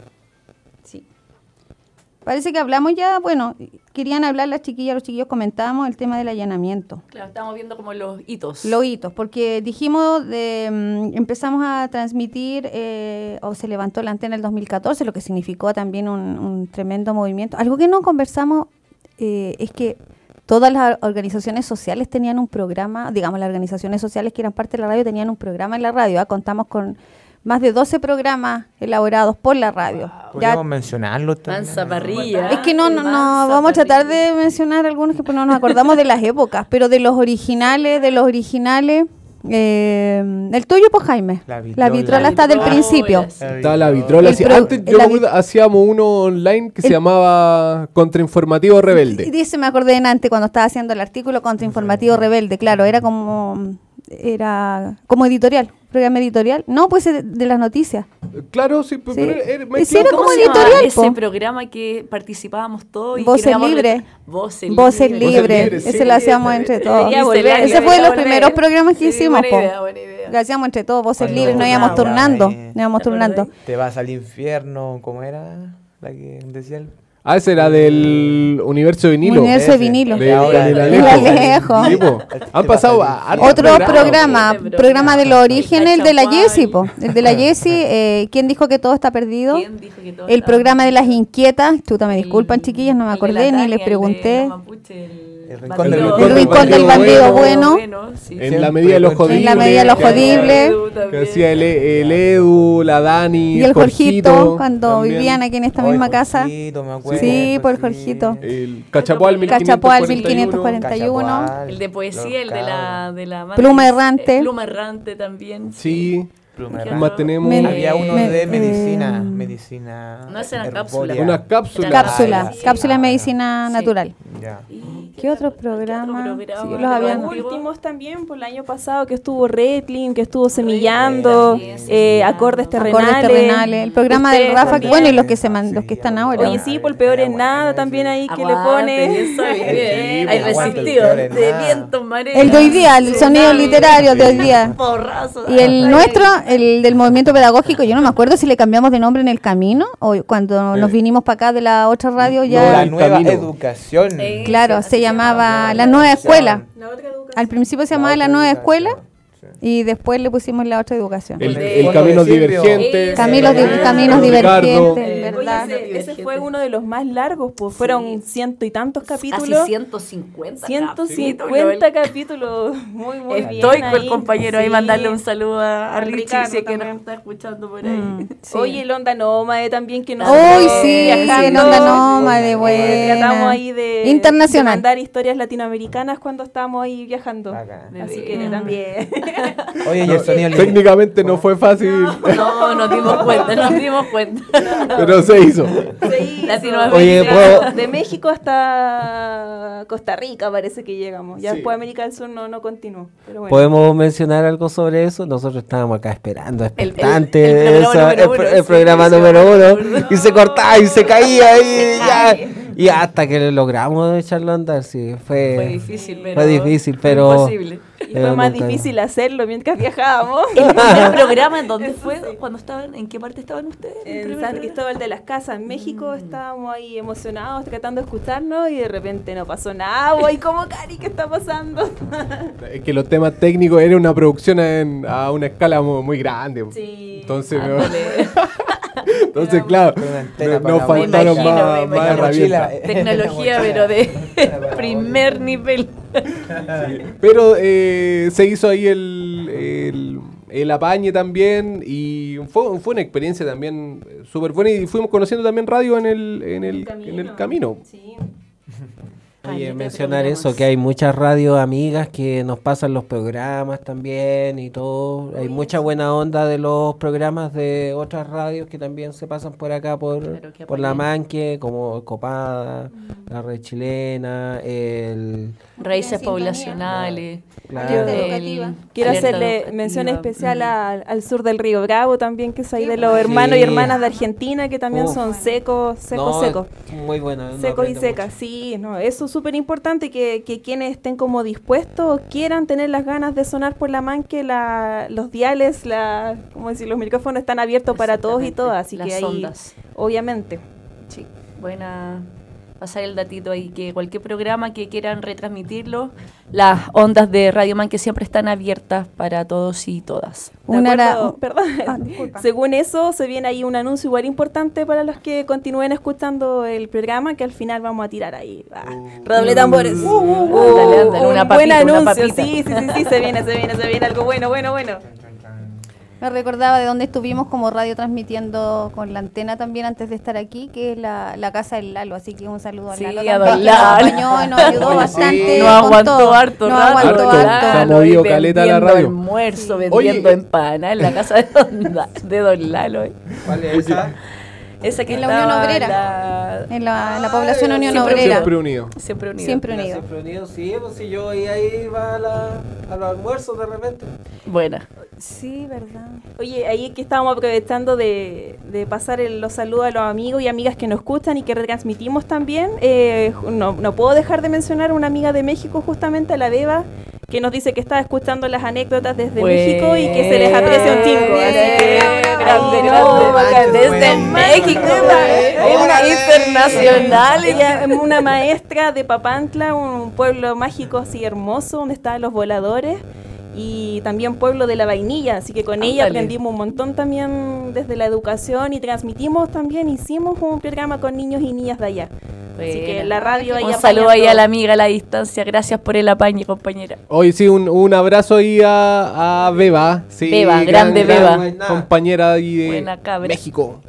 Parece que hablamos ya, bueno, querían hablar las chiquillas, los chiquillos comentábamos el tema del allanamiento. Claro, estamos viendo como los hitos. Los hitos, porque dijimos, de, um, empezamos a transmitir, eh, o se levantó la antena en el dos mil catorce, lo que significó también un, un tremendo movimiento. Algo que no conversamos eh, es que todas las organizaciones sociales tenían un programa, digamos las organizaciones sociales que eran parte de la radio tenían un programa en la radio, ¿eh? Contamos con más de doce programas elaborados por la radio. Wow. Podríamos mencionarlo también. Mansa parrilla. Es que no, no, no vamos a tratar de mencionar algunos que pues, no nos acordamos de las épocas, pero de los originales, de los originales, eh, el tuyo, pues Jaime. La vitrola, la vitrola está del principio. Está la vitrola. El sí. pro- Antes yo la me acuerdo, hacíamos uno online que el- se llamaba Contrainformativo Rebelde. Y dice, me acordé en antes cuando estaba haciendo el artículo Contrainformativo Rebelde, claro, era como era como editorial, programa editorial. No, pues de, de las noticias. Claro, sí, pero Sí. era, era, Sí, era ¿Cómo como se llamaba editorial, ese po? programa que participábamos todos? Y Voces creamos Libres. re- Voces Voces Libres. Libres, Libres, ese sí. lo hacíamos entre todos. Debería volver, Ese debería fue de los volver. primeros programas que Sí, hicimos, buena po. idea, buena idea. Lo hacíamos entre todos, Voces Cuando Libres, nos turnaba, íbamos turnando, eh. nos íbamos ¿Te acordás? turnando. Te vas al infierno, ¿cómo era? La que decía el... Ah, ese era del universo de vinilo. Universo de Ese. vinilo. De, Ahora, de la el El Alejo. Alejo. Sí, po. Han pasado a hartos Otro programas. programa, Ese programa de los programa. orígenes, el de la El Jessie, po. Champagne. El de la Jessie, eh, ¿quién dijo que todo está perdido? ¿Quién dijo que todo El estaba programa de las perdido? inquietas, chuta, me disculpan El- chiquillas, no me el de acordé la ni Tania, les el de pregunté. los Mapuche, el El rincón bandido- del- El rincón del bandido bueno. sí. En la medida de los jodibles. En la medida de los que- jodibles. Que hacía el, el Edu, la Dani, Y el Jorgito, cuando también. vivían aquí en esta Ay, misma casa. Jorgito, me acuerdo, Sí, por el sí. Jorgito. El Cachapoal mil quinientos Cachapoal cuarenta y uno. mil quinientos cuarenta y uno. Cachapoal, El de poesía, el de la, de la Pluma errante. eh, Pluma errante también. Sí. Pluma ¿Qué más tenemos? Me- Había uno Me- de eh, medicina, medicina. No, esas eran herbórea. cápsulas. Unas cápsulas. Cápsula, Ah, ya. cápsula de Ah, medicina Sí. natural. ya. ¿Qué otros otro programas? programa? Sí, los Los habían. antiguos. Últimos también, por el año pasado que estuvo Redlin, que estuvo semillando, también, eh, semillando. acordes terrenales. Acordes terrenales, el programa del Ustedes Rafa, también. bueno, y los que se man- los que están ahora. Oye, sí, por peor es nada también ahí que le Aguante, pone. eso es bien. Sí, Hay aguante, resistido el peor de es nada. vientos, mareas. El de hoy día, el sonido tsunami, literario de hoy día. porrazo. Y el Ay, nuestro, el del movimiento pedagógico, yo no me acuerdo si le cambiamos de nombre en el camino o cuando nos vinimos para acá de la otra radio La ya. el nueva camino. educación. Eh, Claro, así se se llamaba llamaba. la nueva escuela. La otra educación. Al principio se La llamaba la otra nueva educación, escuela sí. y después le pusimos la otra educación. El, De- el Caminos Silvio. Divergentes. Caminos, di- Ah, caminos Ricardo. divergentes, Eh, Oye, ¿verdad? ese, ese fue uno de los más largos, pues fueron ciento y tantos capítulos. Casi ciento cincuenta. ciento capítulos. cincuenta capítulos. Muy, muy bien. Estoy con el ahí. compañero ahí, Sí. mandarle un saludo a, a Al Richie, Ricardo si es que también. nos está escuchando por ahí. Mm, sí. Oye, el Onda Nómade también que nos Uy, fue sí, viajando. el Onda Nómade, Eh, buena. Tratamos ahí de, Internacional. de mandar historias latinoamericanas cuando estábamos ahí viajando. Bacán. Así De que veras. también. Oye, y el sonido libre. Técnicamente no fue fácil, No, nos dimos cuenta, nos dimos cuenta. pero se hizo. Sí, Latinoamérica. Oye, ¿puedo- de México hasta Costa Rica parece que llegamos. Ya Sí. después América del Sur no, no continuó. Pero bueno. ¿Podemos mencionar algo sobre eso? Nosotros estábamos acá esperando, el- expectantes, el programa esa- número el, uno, pro- el sí, programa sí, número sí, uno, me acuerdo. y se cortaba y se caía y ya. cae. Y hasta que logramos echarlo a andar, sí, fue, Fue difícil, pero... fue difícil, pero imposible. Y pero fue más nunca- difícil hacerlo mientras viajábamos. ¿El primer programa en dónde fue? ¿Cuándo estaban? ¿En qué parte estaban ustedes? ¿El En primer San programa? Cristóbal de las Casas, en México, estábamos ahí emocionados tratando de escucharnos y de repente no pasó nada. Y como, Cari, ¿qué está pasando? Es que los temas técnicos era una producción en- a una escala muy, muy grande. Sí. Entonces, no- Ándale. entonces claro, Con una antena no- para nos la faltaron mochila. más, Me más imagino, herramientas. mochila. Tecnología, pero de primer nivel. Pero eh, se hizo ahí el, el, el apañe también y fue, fue una experiencia también eh, súper buena y fuimos conociendo también radio en el, en el, en el camino. Sí. Oye, mencionar eso, que hay muchas radios amigas que nos pasan los programas también y todo. Hay mucha buena onda de los programas de otras radios que también se pasan por acá, por, Claro, que por La apoyan. Manque, como Copada, La Red Chilena, el... Raíces Sintonía. poblacionales. Claro. Alerta el- educativa. Quiero alerta hacerle educativa. mención especial Mm. al, al sur del Río Bravo también, que es ahí Sí, de los pues. hermanos y Sí. hermanas de Argentina, que también Uf. son secos, secos, No, secos. Muy bueno. uno Secos y aprende secas, sí, no, eso es súper importante que, que quienes estén como dispuestos, quieran tener las ganas de sonar por la Manque, la, los diales, la, como decir, los micrófonos están abiertos para todos y Exactamente. todas, así Las que ahí, ondas. obviamente. Sí, buena pasar el datito ahí, que cualquier programa que quieran retransmitirlo, las ondas de Radio Man que siempre están abiertas para todos y todas. De Una era- acuerdo, perdón. Ah, disculpa. Según eso, se viene ahí un anuncio igual importante para los que continúen escuchando el programa, que al final vamos a tirar ahí. Ah, redoble de tambores. Uh, uh, uh, Ándale, ándale, un una buen papita, una anuncio, papita. sí, sí, sí, sí, se viene, se viene, se viene algo bueno, bueno, bueno. Me recordaba de donde estuvimos como radio transmitiendo con la antena también antes de estar aquí, que es la, la casa del Lalo. Así que un saludo a Sí, Lalo. a también, don que Lalo. Nos apañó y nos ayudó Oye, sí. bastante. Nos con aguantó todo. harto Nos rato, aguantó Harto. harto. Se ha movido y caleta la vendiendo radio. almuerzo, Sí. vendiendo Oye, empanadas en la casa de Don, Da- de don Lalo. eh. ¿Cuál es esa? Esa que En la Unión estaba Obrera. la- En la, en la población Unión siempre- Obrera. Siempre unido. Siempre unido. Siempre Mira, unido. Siempre unido, sí, pues si yo y ahí va a, la, a los almuerzos de repente. Buena. Sí, verdad. Oye, ahí que estábamos aprovechando de, de pasar el- los saludos a los amigos y amigas que nos escuchan y que retransmitimos también. Eh, no, no puedo dejar de mencionar a una amiga de México, justamente a la Beba, que nos dice que está escuchando las anécdotas desde Pues, México y que se les aprecia un chingo. Así que, grande, ahí, grande, no, bacán. Desde Bueno. México, Órale. una internacional. Ella es una maestra de Papantla, un pueblo mágico así hermoso, donde están los voladores. Y también pueblo de la vainilla, así que con ella Ándale. aprendimos un montón también desde la educación y transmitimos también, hicimos un programa con niños y niñas de allá. Así que Buena. la radio ahí Un saludo ahí apañando. a la amiga a la distancia. Gracias por el apañe, compañera. Hoy sí, un, un abrazo ahí a, a Beba. Sí, Beba, grande gran Beba. compañera ahí de Buena cabra. México.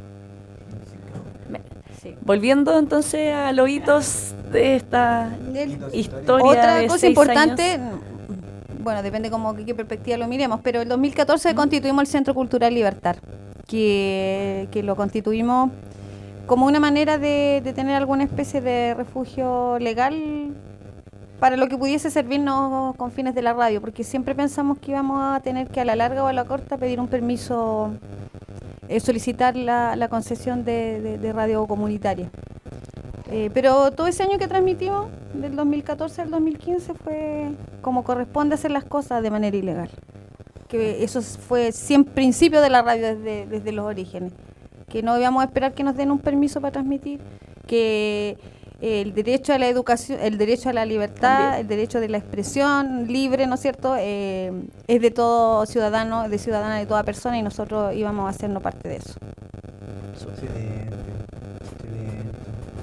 Sí. Volviendo entonces a los hitos de esta Del- historia Otra de cosa seis importante, años. bueno, depende como que qué perspectiva lo miremos, pero el dos mil catorce Mm. constituimos el Centro Cultural Libertad, que, que lo constituimos como una manera de, de tener alguna especie de refugio legal para lo que pudiese servirnos con fines de la radio, porque siempre pensamos que íbamos a tener que a la larga o a la corta pedir un permiso, eh, solicitar la, la concesión de, de- de radio comunitaria. Eh, pero todo ese año que transmitimos, del dos mil catorce al dos mil quince, fue como corresponde hacer las cosas de manera ilegal. Que eso fue siempre principio de la radio desde, desde los orígenes. Que no íbamos a esperar que nos den un permiso para transmitir, que eh, el derecho a la educación, el derecho a la libertad, También. el derecho de la expresión libre, ¿no es cierto?, eh, es de todo ciudadano, de ciudadana, de toda persona, y nosotros íbamos a hacernos parte de eso. Excelente, excelente.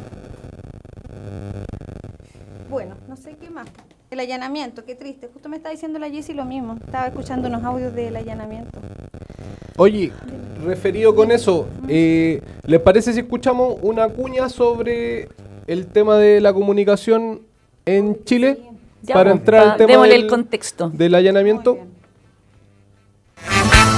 Bueno, no sé qué más. El allanamiento, qué triste. Justo me estaba diciendo la Jessie lo mismo. Estaba escuchando unos audios del allanamiento. Oye, referido con eso, eh, ¿les parece si escuchamos una cuña sobre el tema de la comunicación en Chile? Ya, para pues, entrar pa- al tema démosle del, el contexto. del allanamiento. Muy bien.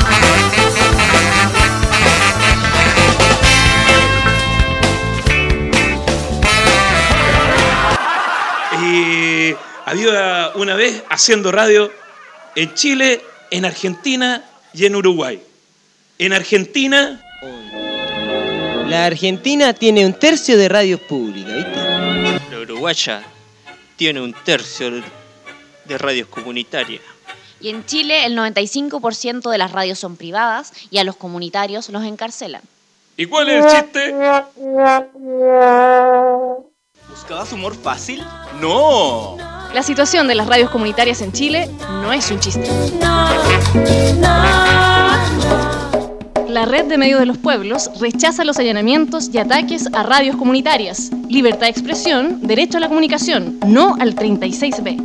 Y había una vez haciendo radio en Chile, en Argentina y en Uruguay. En Argentina... La Argentina tiene un tercio de radios públicas, ¿viste? La uruguaya tiene un tercio de radios comunitarias. Y en Chile el noventa y cinco por ciento de las radios son privadas y a los comunitarios los encarcelan. ¿Y cuál es el chiste? ¿Buscabas humor fácil? ¡No! La situación de las radios comunitarias en Chile no es un chiste. La Red de Medios de los Pueblos rechaza los allanamientos y ataques a radios comunitarias. Libertad de expresión, derecho a la comunicación, no al treinta y seis B.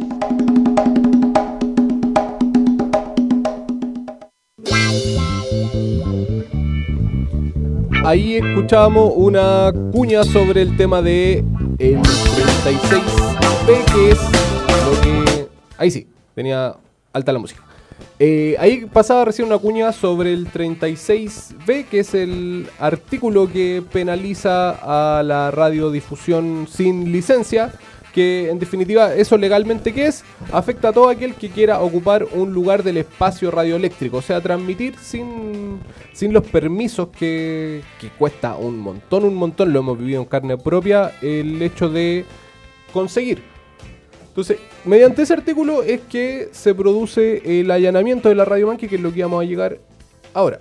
Ahí escuchábamos una cuña sobre el tema de el treinta y seis B, que es lo que... Ahí sí, tenía alta la música. Eh, ahí pasaba recién una cuña sobre el treinta y seis B, que es el artículo que penaliza a la radiodifusión sin licencia, que en definitiva eso legalmente ¿qué es? Afecta a todo aquel que quiera ocupar un lugar del espacio radioeléctrico, o sea, transmitir sin, sin los permisos que, que cuesta un montón, un montón, lo hemos vivido en carne propia, el hecho de conseguir. Entonces, mediante ese artículo es que se produce el allanamiento de la Radio Manque, que es lo que vamos a llegar ahora.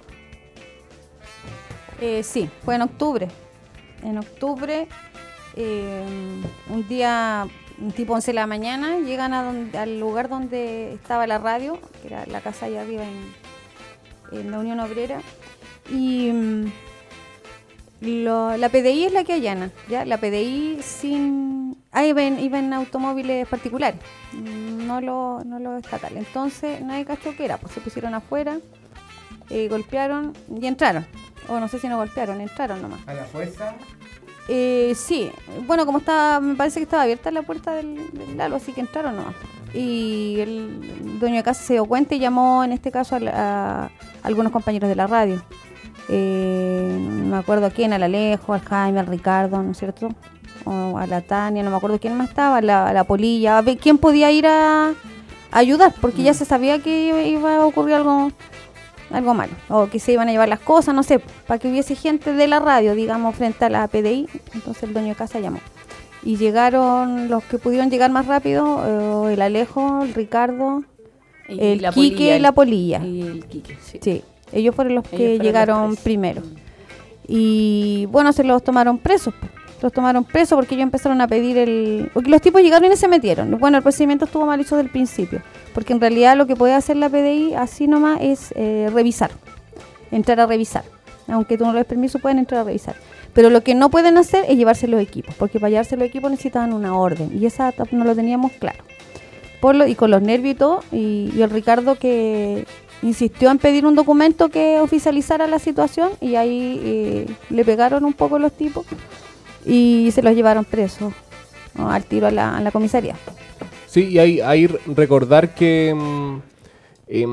Eh, sí, fue en octubre. En octubre, eh, un día, un tipo once de la mañana, llegan a donde, al lugar donde estaba la radio, que era la casa allá arriba en, en la Unión Obrera, y mm, lo, la P D I es la que allana, ¿ya? La P D I sin... Ahí ven, iban automóviles particulares, no lo, no lo estatal. Entonces nadie cachó qué era, pues se pusieron afuera, eh, golpearon y entraron. O no sé si no golpearon, entraron nomás. ¿A la fuerza? Eh, sí, bueno, como estaba, me parece que estaba abierta la puerta del, del Lalo, así que entraron nomás. Y el dueño de casa se dio cuenta y llamó en este caso a, la, a algunos compañeros de la radio. Eh, no me acuerdo a quién, al Alejo, al Jaime, al Ricardo, ¿no es cierto? O a la Tania, no me acuerdo quién más estaba, a la, a la Polilla, a ver quién podía ir a, a ayudar, porque mm. ya se sabía que iba a ocurrir algo algo malo, o que se iban a llevar las cosas, no sé, para que hubiese gente de la radio, digamos, frente a la P D I. Entonces el dueño de casa llamó. Y llegaron los que pudieron llegar más rápido, eh, el Alejo, el Ricardo, y el la Quique polilla, y la Polilla. Y el Quique, sí. Sí, ellos fueron los ellos que fueron llegaron los primero. Y bueno, se los tomaron presos, los tomaron presos porque ellos empezaron a pedir el... Porque los tipos llegaron y se metieron. Bueno, el procedimiento estuvo mal hecho desde el principio, porque en realidad lo que puede hacer la P D I así nomás es eh, revisar, entrar a revisar. Aunque tú no les permiso, pueden entrar a revisar. Pero lo que no pueden hacer es llevarse los equipos, porque para llevarse los equipos necesitaban una orden, y esa no lo teníamos claro. Por lo, y con los nervios y todo, y, y el Ricardo que insistió en pedir un documento que oficializara la situación, y ahí eh, le pegaron un poco los tipos, y se los llevaron presos, ¿no? Al tiro a la, a la comisaría. Sí, y ahí, ahí recordar que eh,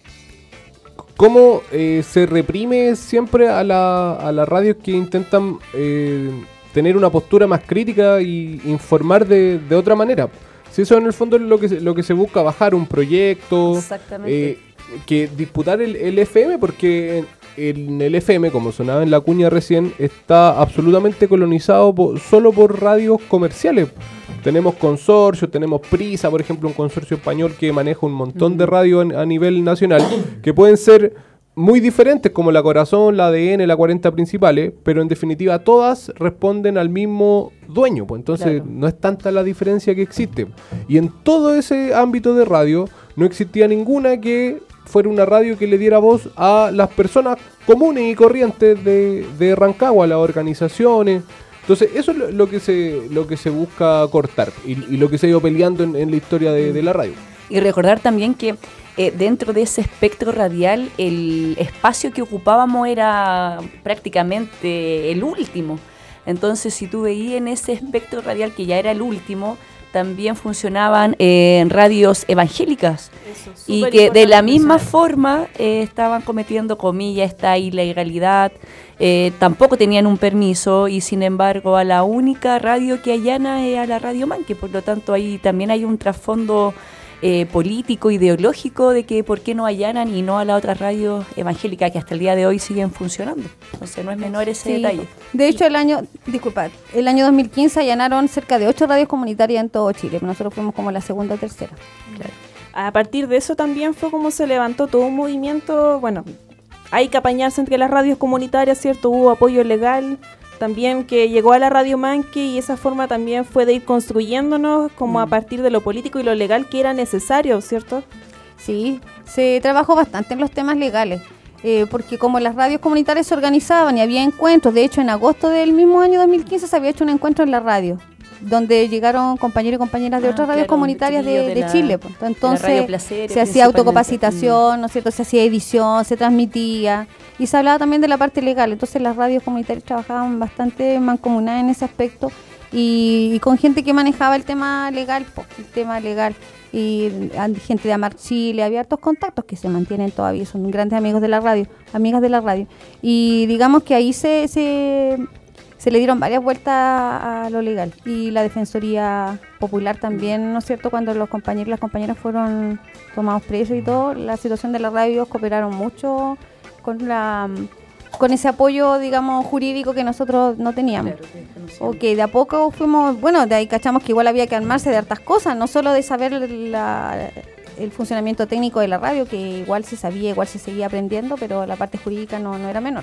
cómo eh, se reprime siempre a la, a las radios que intentan eh, tener una postura más crítica y informar de, de otra manera. Si eso en el fondo es lo que se, lo que se busca, bajar un proyecto, eh, que disputar el, el F M, porque en, en el F M, como sonaba en la cuña recién, está absolutamente colonizado por, solo por radios comerciales. Tenemos consorcios, tenemos Prisa, por ejemplo, un consorcio español que maneja un montón de radios a nivel nacional, que pueden ser muy diferentes, como la Corazón, la A D N, la cuarenta principales, pero en definitiva todas responden al mismo dueño, pues entonces claro, no es tanta la diferencia que existe. Y en todo ese ámbito de radio no existía ninguna que fuera una radio que le diera voz a las personas comunes y corrientes de, de Rancagua, a las organizaciones. Entonces eso es lo que se, lo que se busca cortar y, y lo que se ha ido peleando en, en la historia de, de la radio. Y recordar también que eh, dentro de ese espectro radial el espacio que ocupábamos era prácticamente el último. Entonces si tú veías en ese espectro radial que ya era el último, también funcionaban eh, en radios evangélicas y que de la misma forma eh, estaban cometiendo, comillas, esta ilegalidad, eh, tampoco tenían un permiso y sin embargo a la única radio que allana es a la Radio Manque, por lo tanto ahí también hay un trasfondo eh, político, ideológico de que por qué no allanan y no a las otras radios evangélicas que hasta el día de hoy siguen funcionando. Entonces no es menor ese Sí. detalle. De hecho, el año, disculpad, el año dos mil quince allanaron cerca de ocho radios comunitarias en todo Chile. Nosotros fuimos como la segunda o tercera. Claro. A partir de eso también fue como se levantó todo un movimiento, bueno, hay que apañarse entre las radios comunitarias, ¿cierto? Hubo apoyo legal también que llegó a la Radio Manque y esa forma también fue de ir construyéndonos como mm. a partir de lo político y lo legal que era necesario, ¿cierto? Sí, se trabajó bastante en los temas legales, eh, porque como las radios comunitarias se organizaban y había encuentros, de hecho en agosto del mismo año dos mil quince se había hecho un encuentro en la radio, donde llegaron compañeros y compañeras de ah, otras claro, radios comunitarias de, de, de la, Chile. Pues. Entonces Placer, se hacía autocapacitación, ¿no es cierto? Se hacía edición, se transmitía y se hablaba también de la parte legal. Entonces las radios comunitarias trabajaban bastante mancomunadas en ese aspecto y, y con gente que manejaba el tema legal, pues, el tema legal. Y gente de Amar Chile, había hartos contactos que se mantienen todavía, son grandes amigos de la radio, amigas de la radio. Y digamos que ahí se... se se le dieron varias vueltas a lo legal y la Defensoría Popular también, ¿no es cierto? Cuando los compañeros y las compañeras fueron tomados presos y todo, la situación de la radio cooperaron mucho con la con ese apoyo, digamos, jurídico que nosotros no teníamos. Claro, que de a poco fuimos, bueno, de ahí cachamos que igual había que armarse de hartas cosas, no solo de saber la, el funcionamiento técnico de la radio, que igual se sabía, igual se seguía aprendiendo, pero la parte jurídica no, no era menor.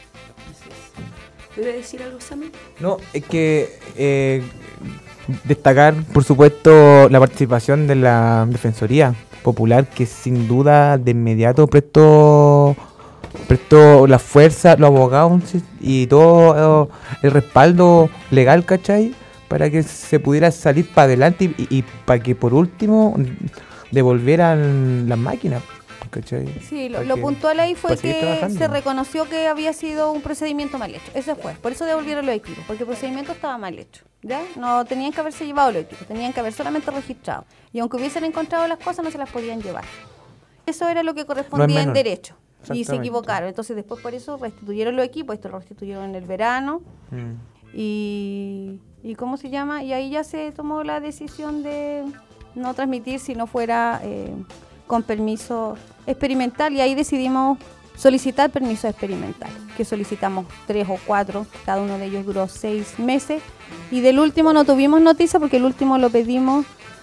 ¿Debe decir algo, Sammy? No, es que eh, destacar, por supuesto, la participación de la Defensoría Popular, que sin duda de inmediato prestó, prestó la fuerza, los abogados y todo eh, el respaldo legal, ¿cachai? Para que se pudiera salir para adelante y, y, y para que por último devolvieran las máquinas. ¿Cachai? Sí, lo, lo puntual ahí fue que se reconoció que había sido un procedimiento mal hecho. Eso fue, por eso devolvieron los equipos, porque el procedimiento estaba mal hecho. ¿Ya? No tenían que haberse llevado los equipos, tenían que haber solamente registrado. Y aunque hubiesen encontrado las cosas, no se las podían llevar. Eso era lo que correspondía no en derecho. Y se equivocaron. Entonces después por eso restituyeron los equipos, esto lo restituyeron en el verano. Mm. Y, y ¿cómo se llama? Y ahí ya se tomó la decisión de no transmitir si no fuera eh, con permiso experimental, y ahí decidimos solicitar permiso experimental, que solicitamos tres o cuatro, cada uno de ellos duró seis meses, y del último no tuvimos noticia porque el último lo pedimos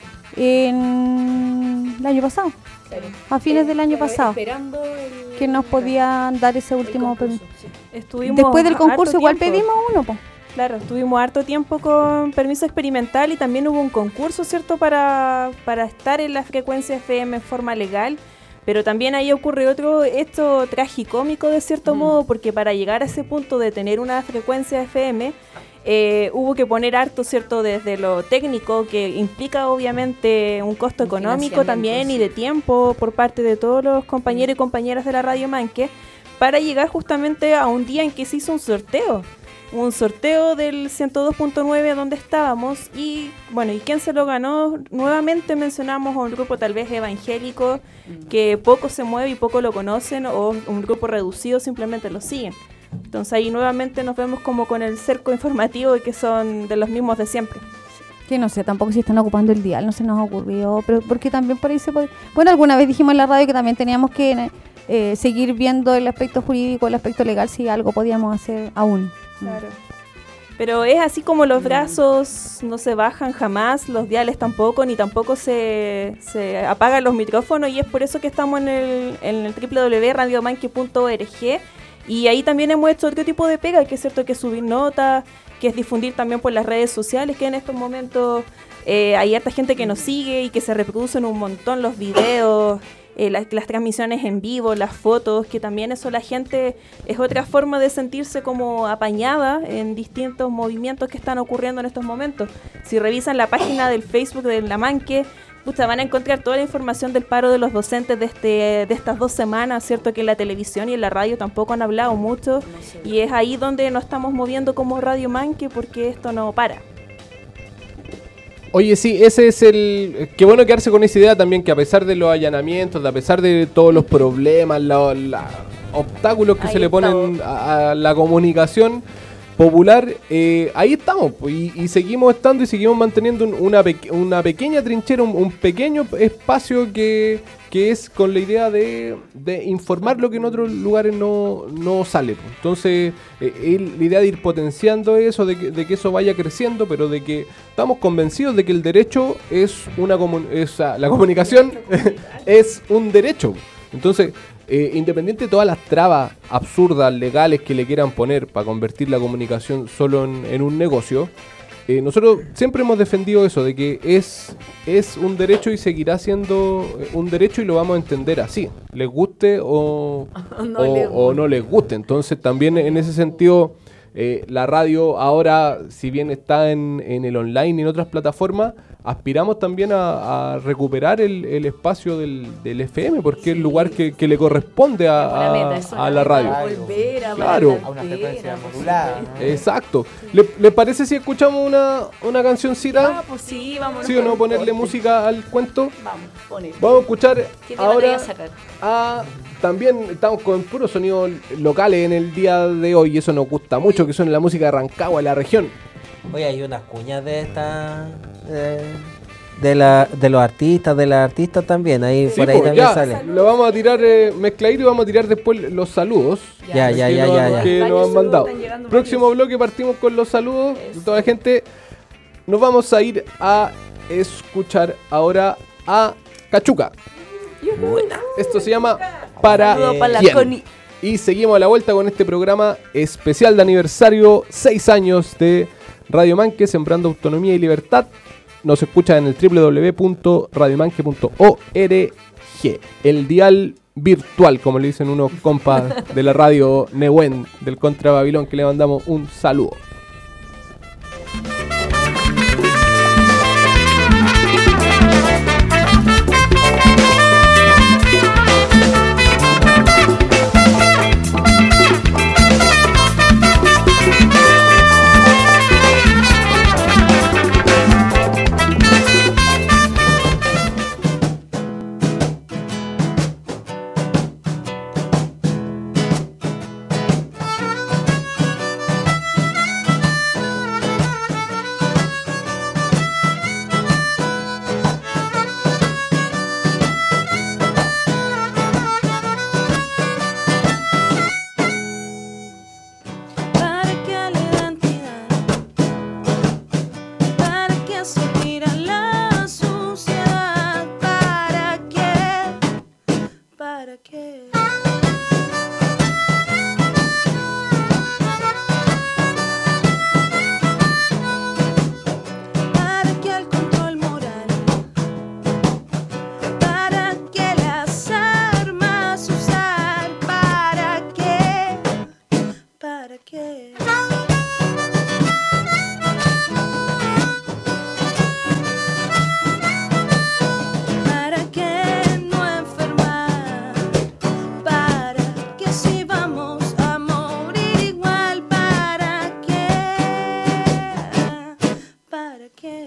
en el año pasado, claro. a fines del año pasado, esperando el, que nos podían dar ese último permiso. Sí. Estuvimos Después del concurso igual tiempo. pedimos uno, pues. Claro, estuvimos harto tiempo con permiso experimental y también hubo un concurso, ¿cierto?, para, para estar en la frecuencia F M en forma legal, pero también ahí ocurre otro hecho tragicómico de cierto mm. modo, porque para llegar a ese punto de tener una frecuencia F M eh, hubo que poner harto, ¿cierto?, desde lo técnico, que implica obviamente un costo económico también y de tiempo por parte de todos los compañeros y compañeras de la Radio Manque, para llegar justamente a un día en que se hizo un sorteo. Un sorteo del ciento dos punto nueve donde estábamos y bueno, ¿y quién se lo ganó? Nuevamente mencionamos a un grupo tal vez evangélico que poco se mueve y poco lo conocen, o un grupo reducido simplemente lo siguen. Entonces ahí nuevamente nos vemos como con el cerco informativo y que son de los mismos de siempre. Que no sé, tampoco si están ocupando el dial, no se nos ocurrió, pero porque también por ahí se puede... Bueno, alguna vez dijimos en la radio que también teníamos que eh, seguir viendo el aspecto jurídico, el aspecto legal, si algo podíamos hacer aún. Claro. Pero es así como los brazos no se bajan jamás, los diales tampoco, ni tampoco se, se apagan los micrófonos, y es por eso que estamos en el, en el doble u doble u doble u punto radio manque punto org, y ahí también hemos hecho otro tipo de pega, que es cierto que subir notas, que es difundir también por las redes sociales, que en estos momentos eh, hay harta gente que nos sigue y que se reproducen un montón los videos, Eh, las, las transmisiones en vivo, las fotos, que también eso la gente es otra forma de sentirse como apañada en distintos movimientos que están ocurriendo en estos momentos. Si revisan la página del Facebook de La Manque, pucha, van a encontrar toda la información del paro de los docentes de este de estas dos semanas, cierto que en la televisión y en la radio tampoco han hablado mucho, y es ahí donde nos estamos moviendo como Radio Manque, porque esto no para. Oye, sí, ese es el... Qué bueno quedarse con esa idea también, que a pesar de los allanamientos, a pesar de todos los problemas, los obstáculos que Ahí se le ponen a, a la comunicación popular, eh, ahí estamos, pues, y, y seguimos estando y seguimos manteniendo un- una, pe- una pequeña trinchera, un, un pequeño espacio que, que es con la idea de, de informar lo que en otros lugares no, no sale, pues. Entonces, eh, el- la idea de ir potenciando eso, de que, de que eso vaya creciendo, pero de que estamos convencidos de que el derecho es una comun- es, ah, la comunicación es un derecho. Entonces, eh, independiente de todas las trabas absurdas, legales que le quieran poner para convertir la comunicación solo en, en un negocio, eh, nosotros siempre hemos defendido eso, de que es, es un derecho y seguirá siendo eh, un derecho y lo vamos a entender así, les guste o No o, les o no les guste. Entonces también en ese sentido, eh, la radio ahora, si bien está en, en el online y en otras plataformas, aspiramos también a, a recuperar el, el espacio del, del F M, porque es el lugar que, que le corresponde a, Una meta, a- es una a la meta, radio. volver a Claro. bailar A una entera, frecuencia por modulada. supuesto. Exacto. ¿Le, le parece si escuchamos una, una cancioncita? Ah, pues sí, vamos. ¿Sí o no? Ponerle música al cuento. Vamos, ponele. Vamos a escuchar ¿Qué tema te voy ahora a sacar? a... También estamos con puros sonidos locales en el día de hoy y eso nos gusta mucho, que son la música de Rancagua, de la región. Oye, hay unas cuñas de esta... eh, de, la, de los artistas, de las artistas también, ahí Sí, por ahí po, también ya, sale. lo vamos a tirar eh, mezcladito y vamos a tirar después los saludos. Ya, ya, que ya, nos- ya, ya. que Varios nos han saludos mandado. están llegando, Próximo bloque partimos con los saludos de toda la gente. Nos vamos a ir a escuchar ahora a Cachuca. Esto se llama Para Saludos para la Quién. Connie. Y seguimos a la vuelta con este programa especial de aniversario, seis años de Radio Manque, Sembrando Autonomía y Libertad. Nos escucha en el doble u doble u doble u punto radio manque punto org, el dial virtual, como le dicen unos compas de la radio Nehuen del Contra Babilón, que le mandamos un saludo. ¿Para qué la identidad? ¿Para qué servir a la suciedad? ¿Para qué? ¿Para qué? ¿Para qué el control moral? ¿Para qué las armas usar? ¿Para qué? ¿Para qué? ¿Para qué no enfermar? ¿Para qué si vamos a morir igual? ¿Para qué? ¿Para qué?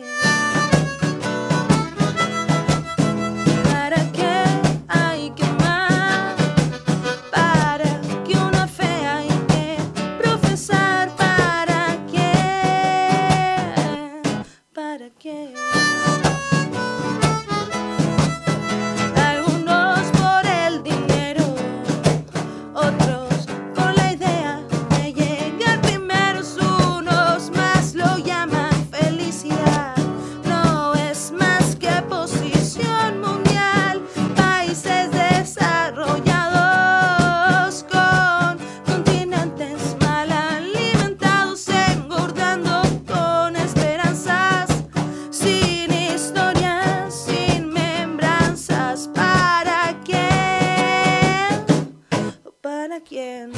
¿Para qué hay que amar? ¿Para qué una fe hay que profesar? ¿Para qué? ¿Para qué? Algunos por el dinero, otros por la idea de llegar primeros, unos más lo llaman felicidad. No es más que posición mundial, países desarrollados con continentes mal alimentados, engordando con esperanzas, sin historias, sin membranzas. ¿Para quién? ¿Para quién?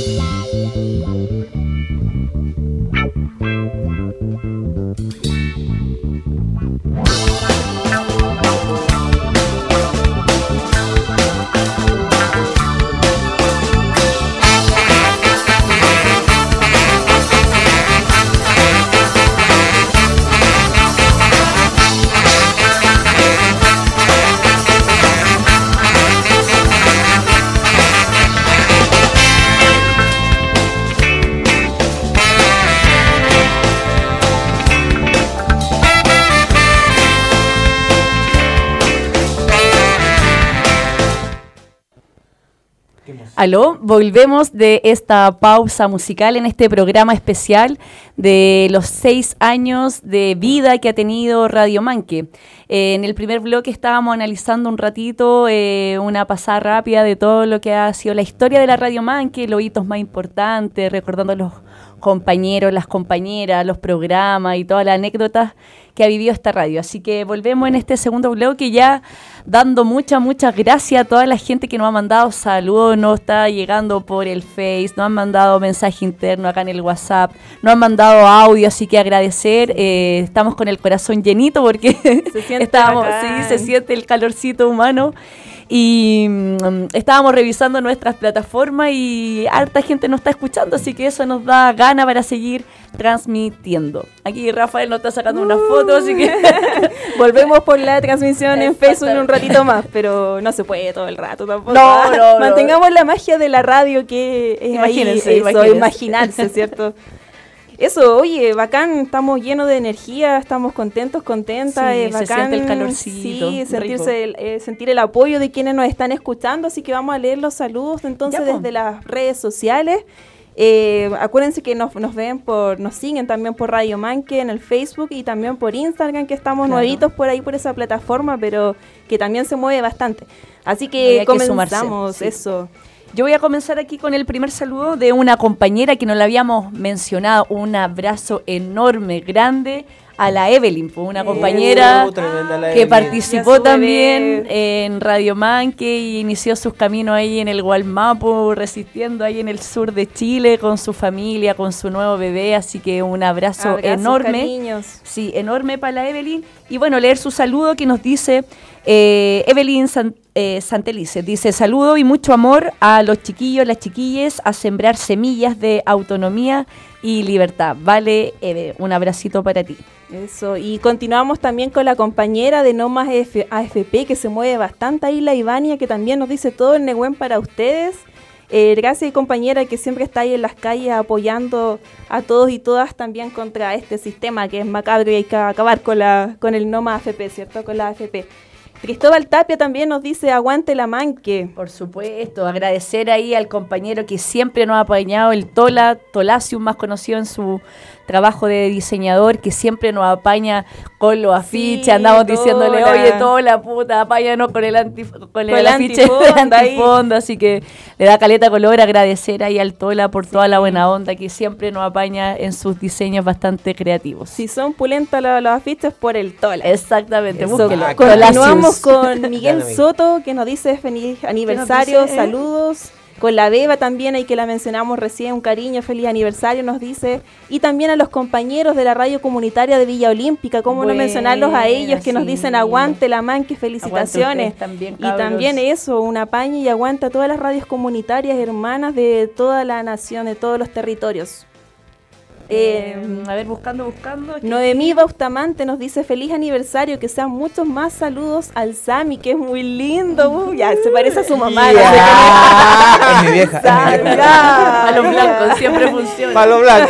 Aló, volvemos de esta pausa musical en este programa especial de los seis años de vida que ha tenido Radio Manque. Eh, en el primer bloque estábamos analizando un ratito eh, una pasada rápida de todo lo que ha sido la historia de la Radio Manque, los hitos más importantes, recordando los compañeros, las compañeras, los programas y todas las anécdotas que ha vivido esta radio. Así que volvemos en este segundo bloque ya dando muchas, muchas gracias a toda la gente que nos ha mandado saludos, nos está llegando por el Face, nos han mandado mensaje interno acá en el WhatsApp, nos han mandado audio, así que agradecer. Eh, estamos con el corazón llenito porque se siente estábamos, bacán. sí, se siente el calorcito humano. Y um, estábamos revisando nuestras plataformas y harta gente nos está escuchando, así que eso nos da gana para seguir transmitiendo. Aquí Rafael nos está sacando uh. una foto, así que volvemos por la transmisión en Facebook en un ratito más, pero no se puede todo el rato tampoco. No, no, no. Mantengamos la magia de la radio, que es imagínense, ahí, eso, imagínense. imaginarse, ¿cierto? Eso, oye, bacán, estamos llenos de energía, estamos contentos, contentas, sí, eh, bacán. Se siente el calorcito. Sí, sentirse el, eh, sentir el apoyo de quienes nos están escuchando, así que vamos a leer los saludos entonces ya, desde las redes sociales. Eh, acuérdense que nos, nos ven por, nos siguen también por Radio Manque en el Facebook y también por Instagram, que estamos claro. nuevitos por ahí por esa plataforma, pero que también se mueve bastante. Así que Había comenzamos que eso. Yo voy a comenzar aquí con el primer saludo de una compañera que nos la habíamos mencionado. Un abrazo enorme, grande a la Evelyn, una compañera uh, tremenda, que Evelyn. participó también en Radio Manque y inició sus caminos ahí en el Gualmapu, resistiendo ahí en el sur de Chile con su familia, con su nuevo bebé. Así que un abrazo Abrazos, enorme. cariños. Sí, enorme para la Evelyn. Y bueno, leer su saludo que nos dice eh, Evelyn Sant eh, Santelice. Dice, saludo y mucho amor a los chiquillos, las chiquillas, a sembrar semillas de autonomía y libertad. Vale, Eve, un abracito para ti. Eso, y continuamos también con la compañera de No Más A F P, que se mueve bastante ahí, la Ivania, que también nos dice todo el Nehuen para ustedes. Eh, gracias, compañera, que siempre está ahí en las calles apoyando a todos y todas también contra este sistema que es macabro y hay que acabar con la con el No Más A F P, ¿cierto? Con la A F P. Cristóbal Tapia también nos dice, aguante la Manque. Por supuesto, agradecer ahí al compañero que siempre nos ha apañado, el Tola, Tolacium, más conocido en su trabajo de diseñador, que siempre nos apaña con los afiches, sí, andamos Tola. Diciéndole, oye, Tola, puta, apáñanos con el, antif con el, con el afiche antifondo, antifondo así que le da caleta color. Agradecer ahí al Tola por sí. toda la buena onda que siempre nos apaña en sus diseños bastante creativos. Si son pulentos los, los afiches, por el Tola. Exactamente, búsquenlo. Continuamos con Miguel Soto, que nos dice feliz aniversario, dice, saludos. Con la Beba también, hay que la mencionamos recién, un cariño, feliz aniversario nos dice. Y también a los compañeros de la radio comunitaria de Villa Olímpica, cómo bueno, no mencionarlos a ellos, que sí. nos dicen aguante la Manque, felicitaciones. También, y también eso, un apaño y aguante a todas las radios comunitarias hermanas de toda la nación, de todos los territorios. Eh, a ver, buscando, buscando. Noemí Bustamante nos dice feliz aniversario, que sean muchos más saludos al Sami, que es muy lindo. Uh, ya, se parece a su mamá. Yeah. No sé es mi vieja, es mi vieja. Palo blanco, siempre funciona. Palo blanco.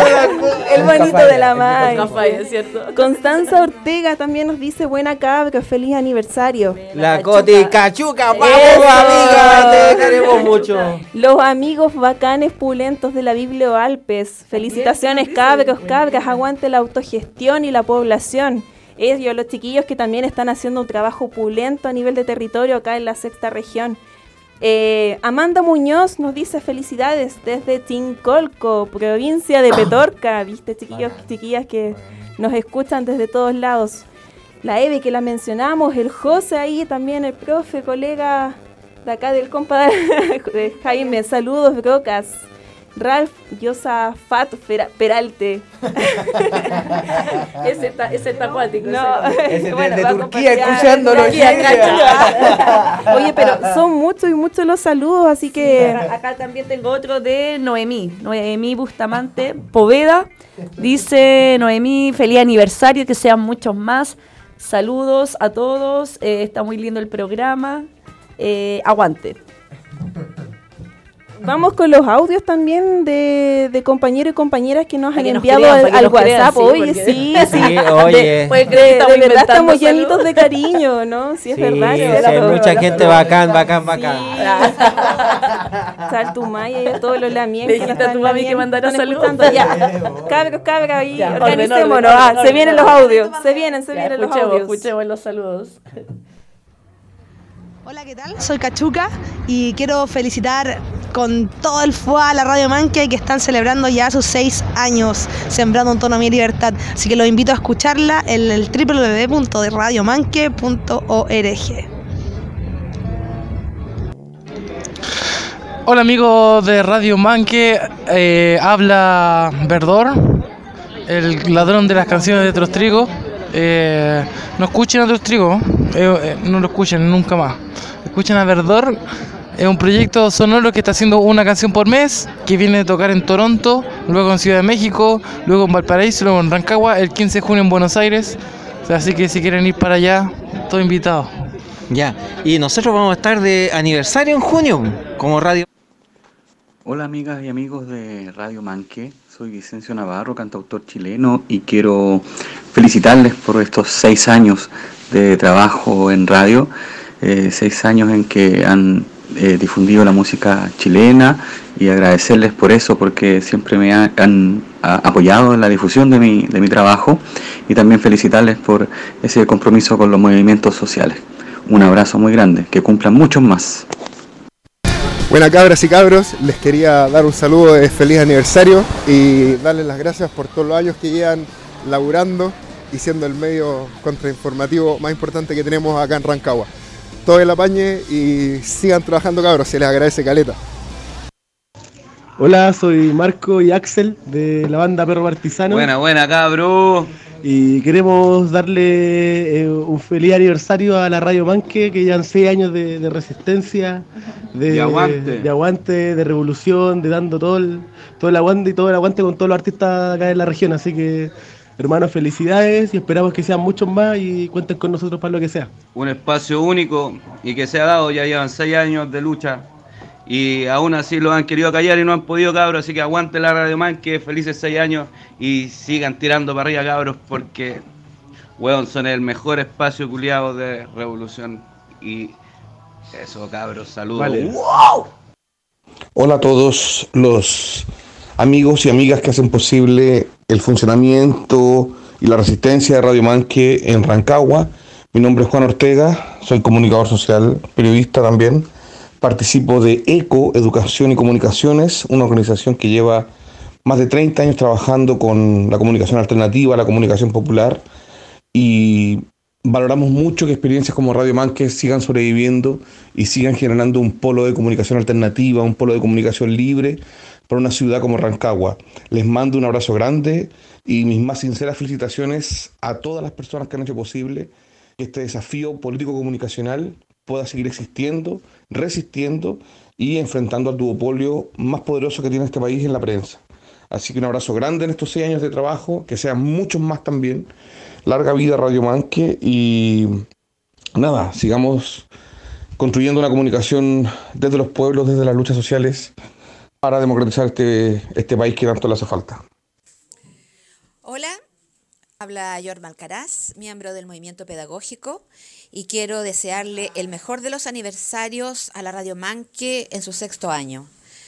El bonito de la madre. Falla, ¿cierto? Constanza Ortega también nos dice buena cabra, feliz aniversario. La, la Coti Cachuca, vamos amiga, te queremos mucho. Los amigos bacanes pulentos de la Biblio Alpes, felicitaciones. Cabros, cabras, aguante la autogestión y la población. Ellos, los chiquillos que también están haciendo un trabajo pulento a nivel de territorio acá en la sexta región. Eh, Amanda Muñoz nos dice felicidades desde Tincolco, provincia de Petorca. ¿Viste, chiquillos, chiquillas que nos escuchan desde todos lados? La Eve que la mencionamos, el José ahí también, el profe, colega de acá del compa de Jaime. Saludos, brocas. Ralph Yosafat Pera- Peralte. ese está, ese está acuático. No, ese Ese bueno, de, de va a Turquía compartir- escuchándolo. Turquía, cacho. Oye, pero son muchos y muchos los saludos, así que... Acá, acá también tengo otro de Noemí, Noemí Bustamante Poveda. Dice Noemí, feliz aniversario, que sean muchos más. Saludos a todos, eh, está muy lindo el programa. Eh, aguante. Vamos con los audios también de, de compañeros y compañeras que nos Para han que nos enviado crean, al, para que al nos crean, WhatsApp. sí, Oye, porque- sí, sí. Sí, oye. De, Pueden de- creer que estamos de verdad inventando estamos llenitos saludos. de cariño, ¿no? Sí, es Sí, verdad. sí, sí, hay la- mucha la- gente bacán, bacán, bacán. Saltumaya y a todos los lamien. Le que dijiste nos a tu están mami que lamien, mandara están saludos. escuchando. Ya, cabros, cabros, ahí, Ya, orden, organicémonos. orden, Ah, orden, se orden, vienen los orden. audios, se vienen, se Ya, vienen los escuchemos, audios. escuchemos los saludos. Hola, ¿qué tal? Soy Cachuca y quiero felicitar con todo el fuá a la Radio Manque, que están celebrando ya sus seis años sembrando autonomía y libertad. Así que los invito a escucharla en el doble u doble u doble u punto radio manque punto org. Hola amigos de Radio Manque, eh, habla Verdor, el ladrón de las canciones de Trostrigo. Eh, no escuchen a Trostrigo, eh, eh, no lo escuchen nunca más. Escuchen a Verdor, es un proyecto sonoro que está haciendo una canción por mes, que viene a tocar en Toronto, luego en Ciudad de México, luego en Valparaíso, luego en Rancagua, el quince de junio en Buenos Aires. Así que si quieren ir para allá, todo invitado. Ya, y nosotros vamos a estar de aniversario en junio, como radio. Hola amigas y amigos de Radio Manque, soy Vicencio Navarro, cantautor chileno, y quiero felicitarles por estos seis años de trabajo en radio, eh, seis años en que han eh, difundido la música chilena, y agradecerles por eso, porque siempre me ha- han a- apoyado en la difusión de mi, de mi trabajo, y también felicitarles por ese compromiso con los movimientos sociales. Un abrazo muy grande, que cumplan muchos más. Buenas cabras y cabros, les quería dar un saludo de feliz aniversario y darles las gracias por todos los años que llevan laburando y siendo el medio contrainformativo más importante que tenemos acá en Rancagua. Todo el apañe y sigan trabajando cabros, se les agradece caleta. Hola, soy Marco y Axel de la banda Perro Partisano. Buena, buena, cabro. Y queremos darle eh, un feliz aniversario a la Radio Manque, que llevan seis años de, de resistencia, de, De aguante. de aguante, de revolución, de dando todo el, todo el aguante y todo el aguante con todos los artistas acá en la región. Así que, hermanos, felicidades y esperamos que sean muchos más y cuenten con nosotros para lo que sea. Un espacio único y que se ha dado, ya llevan seis años de lucha y aún así lo han querido callar y no han podido, cabros, así que aguante la Radio Manque, felices seis años y sigan tirando para arriba, cabros, porque weón, son el mejor espacio culiado de revolución y eso, cabros, saludos. Vale. ¡Wow! Hola a todos los amigos y amigas que hacen posible el funcionamiento y la resistencia de Radio Manque en Rancagua. Mi nombre es Juan Ortega, soy comunicador social, periodista también. Participo de ECO, Educación y Comunicaciones, una organización que lleva más de treinta años trabajando con la comunicación alternativa, la comunicación popular, y valoramos mucho que experiencias como Radio Manque sigan sobreviviendo y sigan generando un polo de comunicación alternativa, un polo de comunicación libre para una ciudad como Rancagua. Les mando un abrazo grande y mis más sinceras felicitaciones a todas las personas que han hecho posible que este desafío político-comunicacional pueda seguir existiendo, resistiendo y enfrentando al duopolio más poderoso que tiene este país en la prensa. Así que un abrazo grande en estos seis años de trabajo, que sean muchos más también. Larga vida Radio Manque y nada, sigamos construyendo una comunicación desde los pueblos, desde las luchas sociales para democratizar este, este país que tanto le hace falta. Hola, habla Yorma Alcaraz, miembro del Movimiento Pedagógico, y quiero desearle el mejor de los aniversarios a la Radio Manque en su sexto año.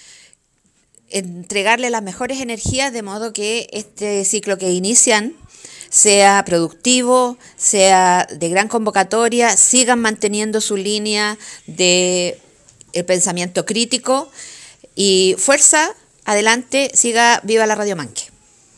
Entregarle las mejores energías de modo que este ciclo que inician sea productivo, sea de gran convocatoria, sigan manteniendo su línea de el pensamiento crítico y fuerza, adelante, siga viva la Radio Manque.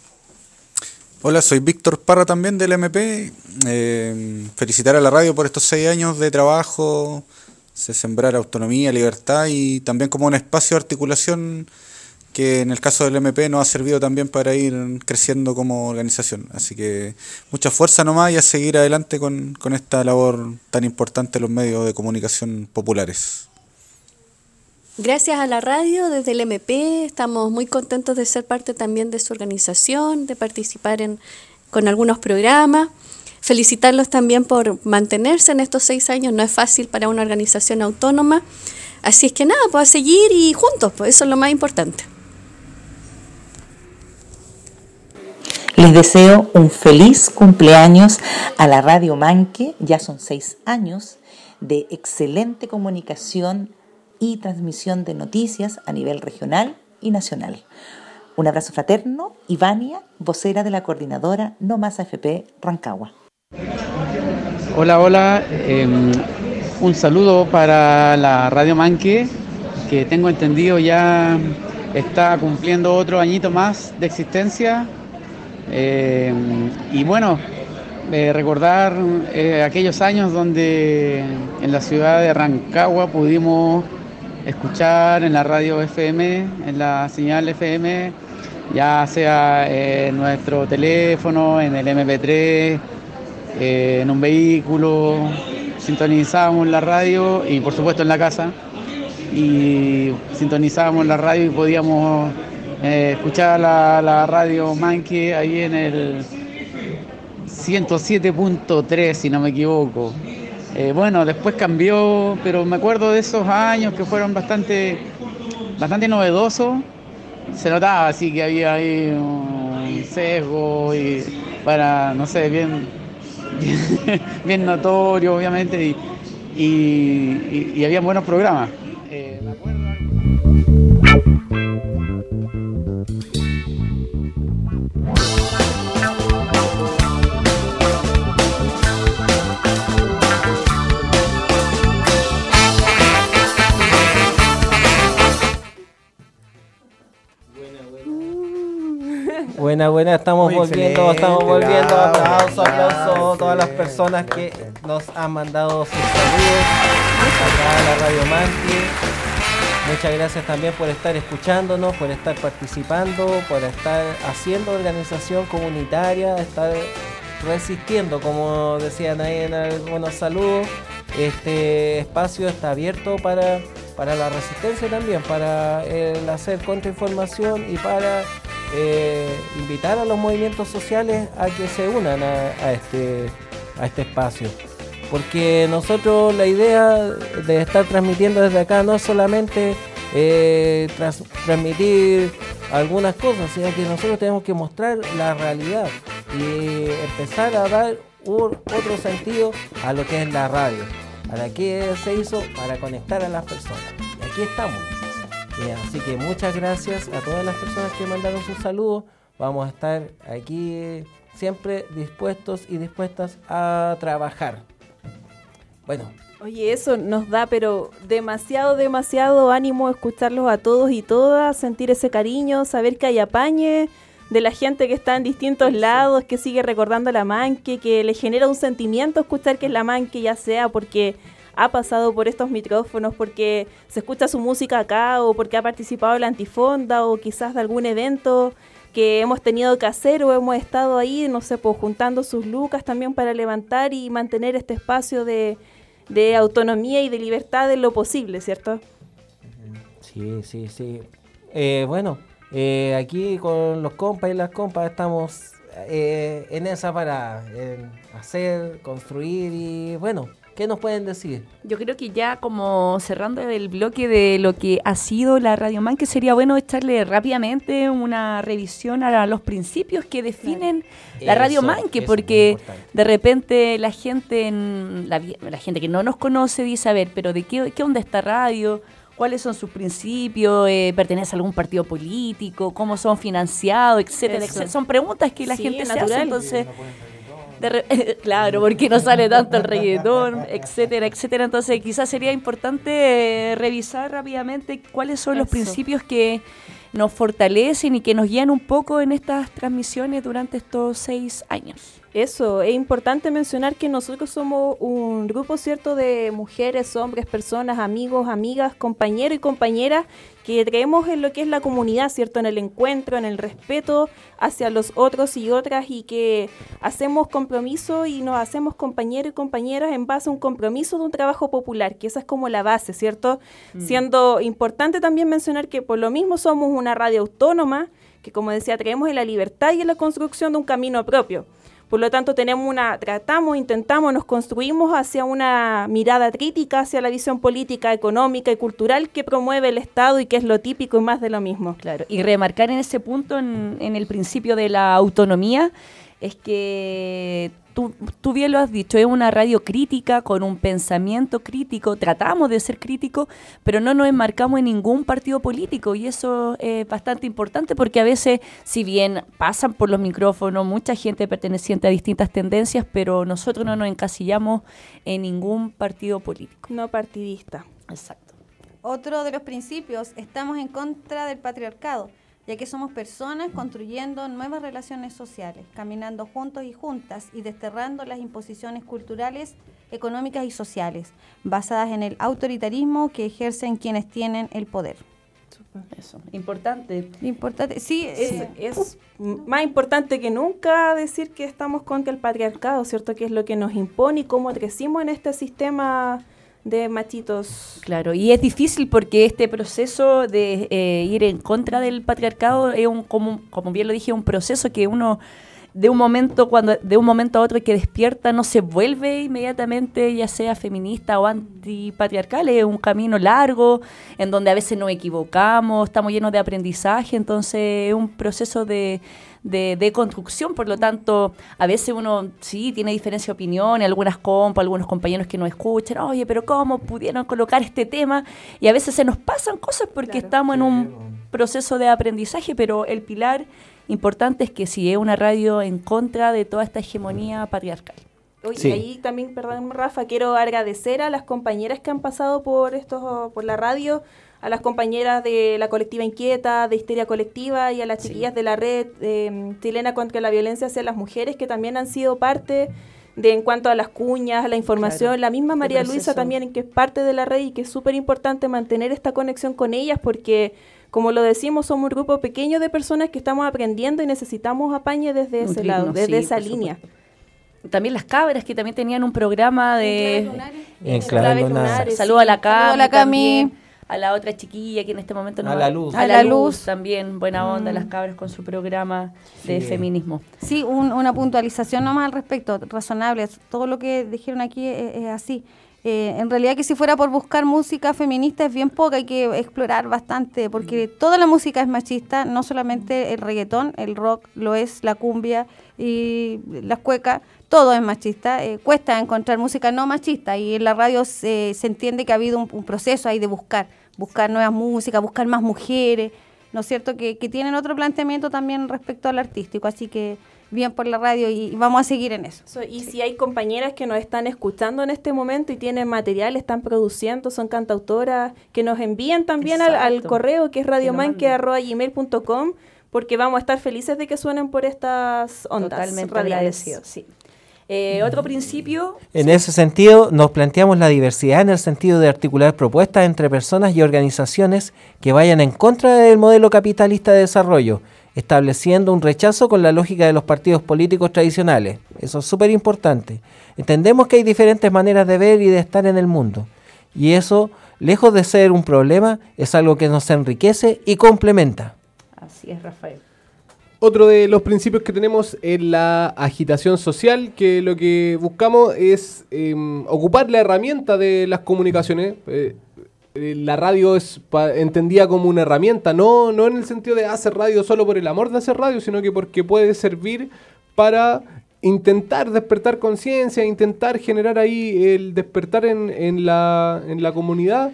Hola, soy Víctor Parra también del M P. Eh, felicitar a la radio por estos seis años de trabajo, de sembrar autonomía, libertad y también como un espacio de articulación que en el caso del M P nos ha servido también para ir creciendo como organización. Así que mucha fuerza nomás y a seguir adelante con, con esta labor tan importante en los medios de comunicación populares. Gracias a la radio, desde el M P, estamos muy contentos de ser parte también de su organización, de participar en, con algunos programas. Felicitarlos también por mantenerse en estos seis años, no es fácil para una organización autónoma. Así es que nada, pues a seguir y juntos, pues eso es lo más importante. Les deseo un feliz cumpleaños a la Radio Manque. Ya son seis años de excelente comunicación y transmisión de noticias a nivel regional y nacional. Un abrazo fraterno, Ivania, vocera de la coordinadora No Más A F P Rancagua. Hola, hola. Eh, un saludo para la Radio Manque, que tengo entendido ya está cumpliendo otro añito más de existencia. Eh, y bueno, eh, recordar eh, aquellos años donde en la ciudad de Rancagua pudimos escuchar en la radio F M, en la señal F M, ya sea en nuestro teléfono, en el M P tres, eh, en un vehículo, sintonizábamos la radio y por supuesto en la casa, y sintonizábamos la radio y podíamos eh, escuchar la, la radio Manque ahí en el ciento siete punto tres, si no me equivoco. Eh, bueno, después cambió, pero me acuerdo de esos años que fueron bastante, bastante novedosos. Se notaba así que había ahí un sesgo y para, no sé, bien, bien, bien notorio, obviamente, y, y, y, y había buenos programas. Eh, me acuerdo. Buena, buena, estamos Muy volviendo, estamos excelente, volviendo. bravo, Aplauso, bravo, aplauso a todas las excelente, personas que nos han mandado sus saludos acá a la Radio Manque. Muchas gracias también por estar escuchándonos, por estar participando, por estar haciendo organización comunitaria, estar resistiendo, como decían ahí en algunos saludos. Este espacio está abierto para, para la resistencia también, para el hacer contrainformación y para eh, invitar a los movimientos sociales a que se unan a, a, este, a este espacio. Porque nosotros la idea de estar transmitiendo desde acá no es solamente eh, tras, transmitir algunas cosas, sino que nosotros tenemos que mostrar la realidad y empezar a dar un, otro sentido a lo que es la radio. ¿Para qué se hizo? Para conectar a las personas. Y aquí estamos. Eh, así que muchas gracias a todas las personas que mandaron sus saludos. Vamos a estar aquí eh, siempre dispuestos y dispuestas a trabajar. Bueno. Oye, eso nos da pero demasiado, demasiado ánimo escucharlos a todos y todas, sentir ese cariño, saber que hay apañe de la gente que está en distintos lados, que sigue recordando la Manque, que le genera un sentimiento escuchar que es la Manque, ya sea porque ha pasado por estos micrófonos, porque se escucha su música acá, o porque ha participado en la Antifonda, o quizás de algún evento que hemos tenido que hacer, o hemos estado ahí, no sé, pues juntando sus lucas también para levantar y mantener este espacio de, de autonomía y de libertad en lo posible, ¿cierto? Sí, sí, sí. Eh, bueno, eh, aquí con los compas y las compas estamos eh, en esa parada, en hacer, construir y bueno, ¿qué nos pueden decir? Yo creo que ya como cerrando el bloque de lo que ha sido la Radio Manque, sería bueno echarle rápidamente una revisión a los principios que definen la Radio Manque, porque de repente la gente en, la, la gente que no nos conoce dice, a ver, pero ¿de qué, qué onda esta radio? ¿Cuáles son sus principios? Eh, ¿Pertenece a algún partido político? ¿Cómo son financiados? Etcétera, etcétera. Son preguntas que la Sí, gente se natural. hace, entonces... De re- claro, porque no sale tanto el reggaetón, etcétera, etcétera. Entonces quizás sería importante eh, revisar rápidamente cuáles son los Eso. principios que nos fortalecen y que nos guían un poco en estas transmisiones durante estos seis años. Eso, es importante mencionar que nosotros somos un grupo, ¿cierto?, de mujeres, hombres, personas, amigos, amigas, compañeros y compañeras que creemos en lo que es la comunidad, ¿cierto?, en el encuentro, en el respeto hacia los otros y otras, y que hacemos compromiso y nos hacemos compañeros y compañeras en base a un compromiso de un trabajo popular, que esa es como la base, ¿cierto? Mm. Siendo importante también mencionar que por lo mismo somos una radio autónoma, que como decía, creemos en la libertad y en la construcción de un camino propio. Por lo tanto, tenemos una, tratamos, intentamos, nos construimos hacia una mirada crítica, hacia la visión política, económica y cultural que promueve el Estado y que es lo típico y más de lo mismo. Claro, y remarcar en ese punto, en, en el principio de la autonomía, es que tú, tú bien lo has dicho, es una radio crítica, con un pensamiento crítico, tratamos de ser críticos, pero no nos enmarcamos en ningún partido político, y eso es bastante importante porque a veces, si bien pasan por los micrófonos mucha gente perteneciente a distintas tendencias, pero nosotros no nos encasillamos en ningún partido político. No partidista. Exacto. Otro de los principios, estamos en contra del patriarcado, ya que somos personas construyendo nuevas relaciones sociales, caminando juntos y juntas y desterrando las imposiciones culturales, económicas y sociales, basadas en el autoritarismo que ejercen quienes tienen el poder. Eso, importante. Importante, sí, es, sí. es más importante que nunca decir que estamos contra el patriarcado, ¿cierto? Que es lo que nos impone y cómo crecimos en este sistema de machitos. Claro, y es difícil porque este proceso de eh, ir en contra del patriarcado es un, como, como bien lo dije, un proceso que uno de un momento cuando de un momento a otro que despierta no se vuelve inmediatamente, ya sea feminista o antipatriarcal, es un camino largo en donde a veces nos equivocamos, estamos llenos de aprendizaje, entonces es un proceso de de, de construcción, por lo tanto, a veces uno sí tiene diferencia de opinión, algunas compas, algunos compañeros que nos escuchan, oye, pero ¿cómo pudieron colocar este tema? Y a veces se nos pasan cosas porque claro, estamos sí, en un proceso de aprendizaje, pero el pilar importante es que sí, es una radio en contra de toda esta hegemonía patriarcal. Oye, Sí. y ahí también, perdón, Rafa, quiero agradecer a las compañeras que han pasado por estos, por la radio, a las compañeras de la colectiva Inquieta, de Histeria Colectiva, y a las chiquillas de la red eh, chilena contra la violencia hacia las mujeres, que también han sido parte de, en cuanto a las cuñas, a la información, Claro, la misma este María proceso. Luisa también, que es parte de la red, y que es súper importante mantener esta conexión con ellas, porque, como lo decimos, somos un grupo pequeño de personas que estamos aprendiendo y necesitamos apañe desde ese Nutrirnos, lado, desde sí, esa por línea. supuesto. También las cabras, que también tenían un programa de... En Clave Lunares. Saludos a la Cami, Saludos a la Cami. también, a la otra chiquilla que en este momento no A va- la Luz. A, A la, la luz. Luz. También, buena onda, Mm. las cabras con su programa de Sí. feminismo. Sí, un- una puntualización nomás al respecto, razonable. Todo lo que dijeron aquí es, es así. Eh, en realidad que si fuera por buscar música feminista es bien poca, hay que explorar bastante, porque toda la música es machista, no solamente el reggaetón, el rock lo es, la cumbia y las cuecas, todo es machista. Eh, cuesta encontrar música no machista, y en la radio se, se entiende que ha habido un, un proceso ahí de buscar, buscar nuevas músicas, buscar más mujeres, ¿no es cierto?, que, que tienen otro planteamiento también respecto al artístico, así que bien por la radio y, y vamos a seguir en eso. So, y si hay compañeras que nos están escuchando en este momento y tienen material, están produciendo, son cantautoras, que nos envíen también al, al Exacto. correo que es Que lo radiomanque arroba gmail punto com, porque vamos a estar felices de que suenen por estas ondas Totalmente radiales. agradecidos, sí. Eh, otro principio... En ese sentido, nos planteamos la diversidad en el sentido de articular propuestas entre personas y organizaciones que vayan en contra del modelo capitalista de desarrollo, estableciendo un rechazo con la lógica de los partidos políticos tradicionales. Eso es súper importante. Entendemos que hay diferentes maneras de ver y de estar en el mundo. Y eso, lejos de ser un problema, es algo que nos enriquece y complementa. Así es, Rafael. Otro de los principios que tenemos es la agitación social, que lo que buscamos es eh, ocupar la herramienta de las comunicaciones. Eh, eh, la radio es pa- entendida como una herramienta, no, no en el sentido de hacer radio solo por el amor de hacer radio, sino que porque puede servir para intentar despertar conciencia, intentar generar ahí el despertar en, en, la, en la comunidad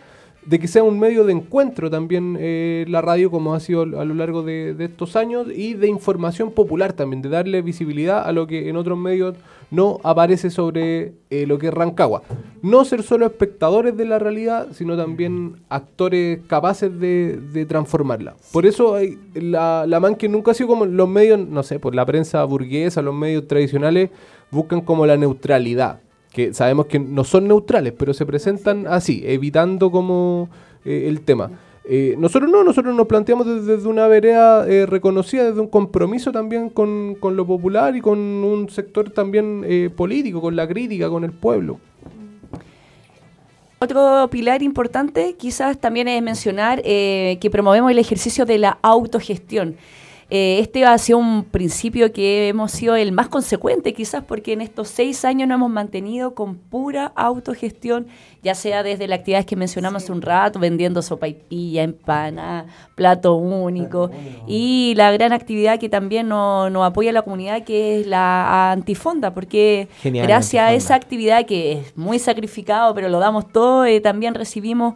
de que sea un medio de encuentro también eh, la radio, como ha sido a lo largo de, de estos años, y de información popular también, de darle visibilidad a lo que en otros medios no aparece sobre eh, lo que es Rancagua. No ser solo espectadores de la realidad, sino también actores capaces de, de transformarla. Por eso hay, la, la Manque nunca ha sido como los medios, no sé, pues la prensa burguesa, los medios tradicionales buscan como la neutralidad, que sabemos que no son neutrales, pero se presentan así, evitando como eh, el tema. Eh, nosotros no, nosotros nos planteamos desde, desde una vereda eh, reconocida, desde un compromiso también con, con lo popular y con un sector también eh, político, con la crítica, con el pueblo. Otro pilar importante quizás también es mencionar eh, que promovemos el ejercicio de la autogestión. Eh, este ha sido un principio que hemos sido el más consecuente quizás porque en estos seis años nos hemos mantenido con pura autogestión, ya sea desde las actividades que mencionamos hace un rato, vendiendo sopaipilla, empanada, plato único, y la gran actividad que también nos, nos apoya la comunidad, que es la Antifonda, porque Genial, gracias Antifonda. a esa actividad que es muy sacrificado, pero lo damos todo, eh, también recibimos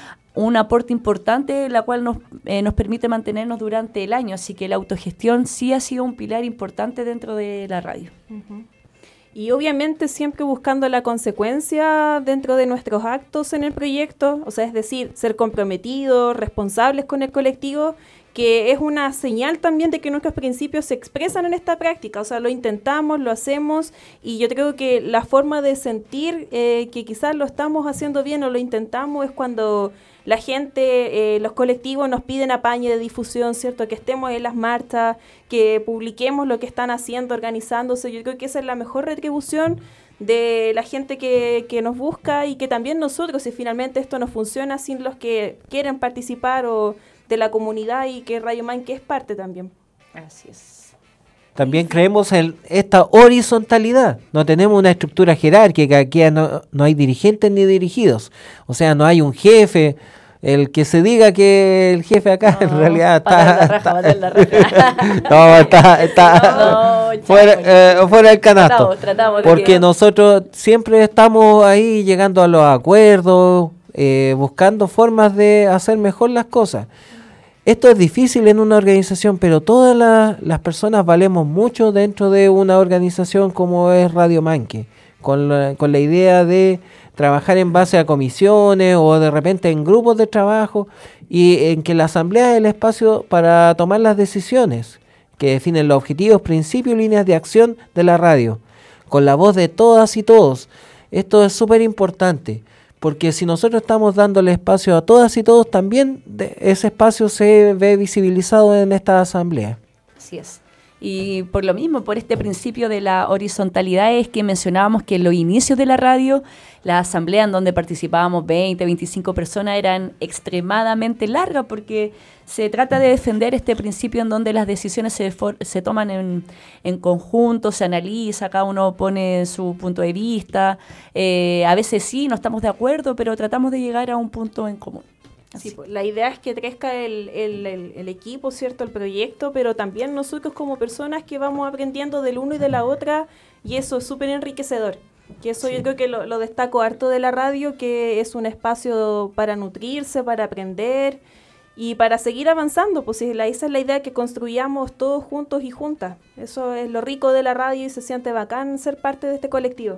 un aporte importante, la cual nos, eh, nos permite mantenernos durante el año. Así que la autogestión sí ha sido un pilar importante dentro de la radio. Uh-huh. Y obviamente siempre buscando la consecuencia dentro de nuestros actos en el proyecto, o sea, es decir, ser comprometidos, responsables con el colectivo, que es una señal también de que nuestros principios se expresan en esta práctica, o sea, lo intentamos, lo hacemos, y yo creo que la forma de sentir eh, que quizás lo estamos haciendo bien o lo intentamos es cuando la gente, eh, los colectivos nos piden apañe de difusión, ¿cierto? Que estemos en las marchas, que publiquemos lo que están haciendo, organizándose. Yo creo que esa es la mejor retribución de la gente que, que nos busca y que también nosotros, si finalmente esto no funciona sin los que quieren participar o de la comunidad y que Radio Manque es parte también. Así es. También creemos en esta horizontalidad. No tenemos una estructura jerárquica, aquí no, no hay dirigentes ni dirigidos. O sea, no hay un jefe. El que se diga que el jefe acá no, en realidad está... Raja, está, la raja. no, está, está no, fuera, eh, fuera del canasto. Tratamos, tratamos porque que... nosotros siempre estamos ahí llegando a los acuerdos, eh, buscando formas de hacer mejor las cosas. Esto es difícil en una organización, pero todas la, las personas valemos mucho dentro de una organización como es Radio Manque, con la, con la idea de trabajar en base a comisiones o de repente en grupos de trabajo y en que la asamblea es el espacio para tomar las decisiones que definen los objetivos, principios y líneas de acción de la radio, con la voz de todas y todos. Esto es súper importante. Porque si nosotros estamos dándole espacio a todas y todos, también de ese espacio se ve visibilizado en esta asamblea. Así es. Y por lo mismo, por este principio de la horizontalidad es que mencionábamos que en los inicios de la radio, la asamblea en donde participábamos veinte, veinticinco personas eran extremadamente largas porque se trata de defender este principio en donde las decisiones se, for- se toman en, en conjunto, se analiza, cada uno pone su punto de vista. Eh, a veces sí, no estamos de acuerdo, pero tratamos de llegar a un punto en común. Sí, pues, la idea es que crezca el, el, el, el equipo, ¿cierto? El proyecto, pero también nosotros como personas que vamos aprendiendo del uno y de la otra, y eso es súper enriquecedor. Que eso sí. Yo creo que lo, lo destaco harto de la radio, que es un espacio para nutrirse, para aprender y para seguir avanzando. Pues esa es la idea, que construyamos todos juntos y juntas. Eso es lo rico de la radio y se siente bacán ser parte de este colectivo.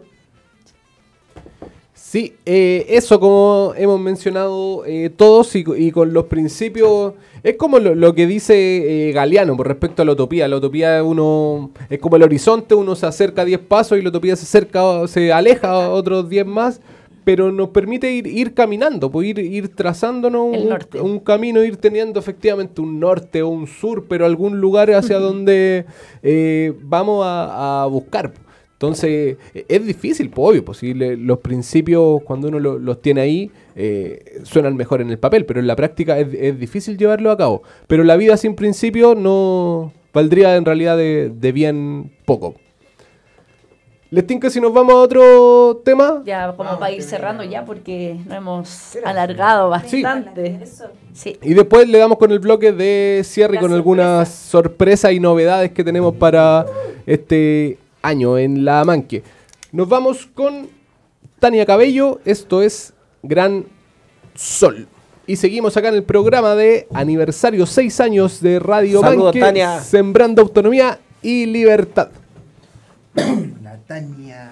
Sí, eh, eso como hemos mencionado eh, todos y, y con los principios, es como lo, lo que dice eh, Galeano por respecto a la utopía. La utopía uno es como el horizonte, uno se acerca diez pasos y la utopía se acerca, se aleja otros diez más, pero nos permite ir, ir caminando, pues ir, ir trazándonos un, un camino, ir teniendo efectivamente un norte o un sur, pero algún lugar hacia donde eh, vamos a, a buscar. Entonces, es difícil, pues obvio, pues, si le, los principios, cuando uno lo, los tiene ahí, eh, suenan mejor en el papel, pero en la práctica es, es difícil llevarlo a cabo. Pero la vida sin principios no valdría en realidad de, de bien poco. ¿Les tinca si nos vamos a otro tema? Ya, como para ir cerrando ya, porque nos hemos alargado bastante. Sí. Sí. Y después le damos con el bloque de cierre y con sorpresa. Algunas sorpresas y novedades que tenemos para este año en La Manque. Nos vamos con Tania Cabello, esto es Gran Sol. Y seguimos acá en el programa de aniversario seis años de Radio Saludos, Manque, Tania. sembrando autonomía y libertad. La Tania.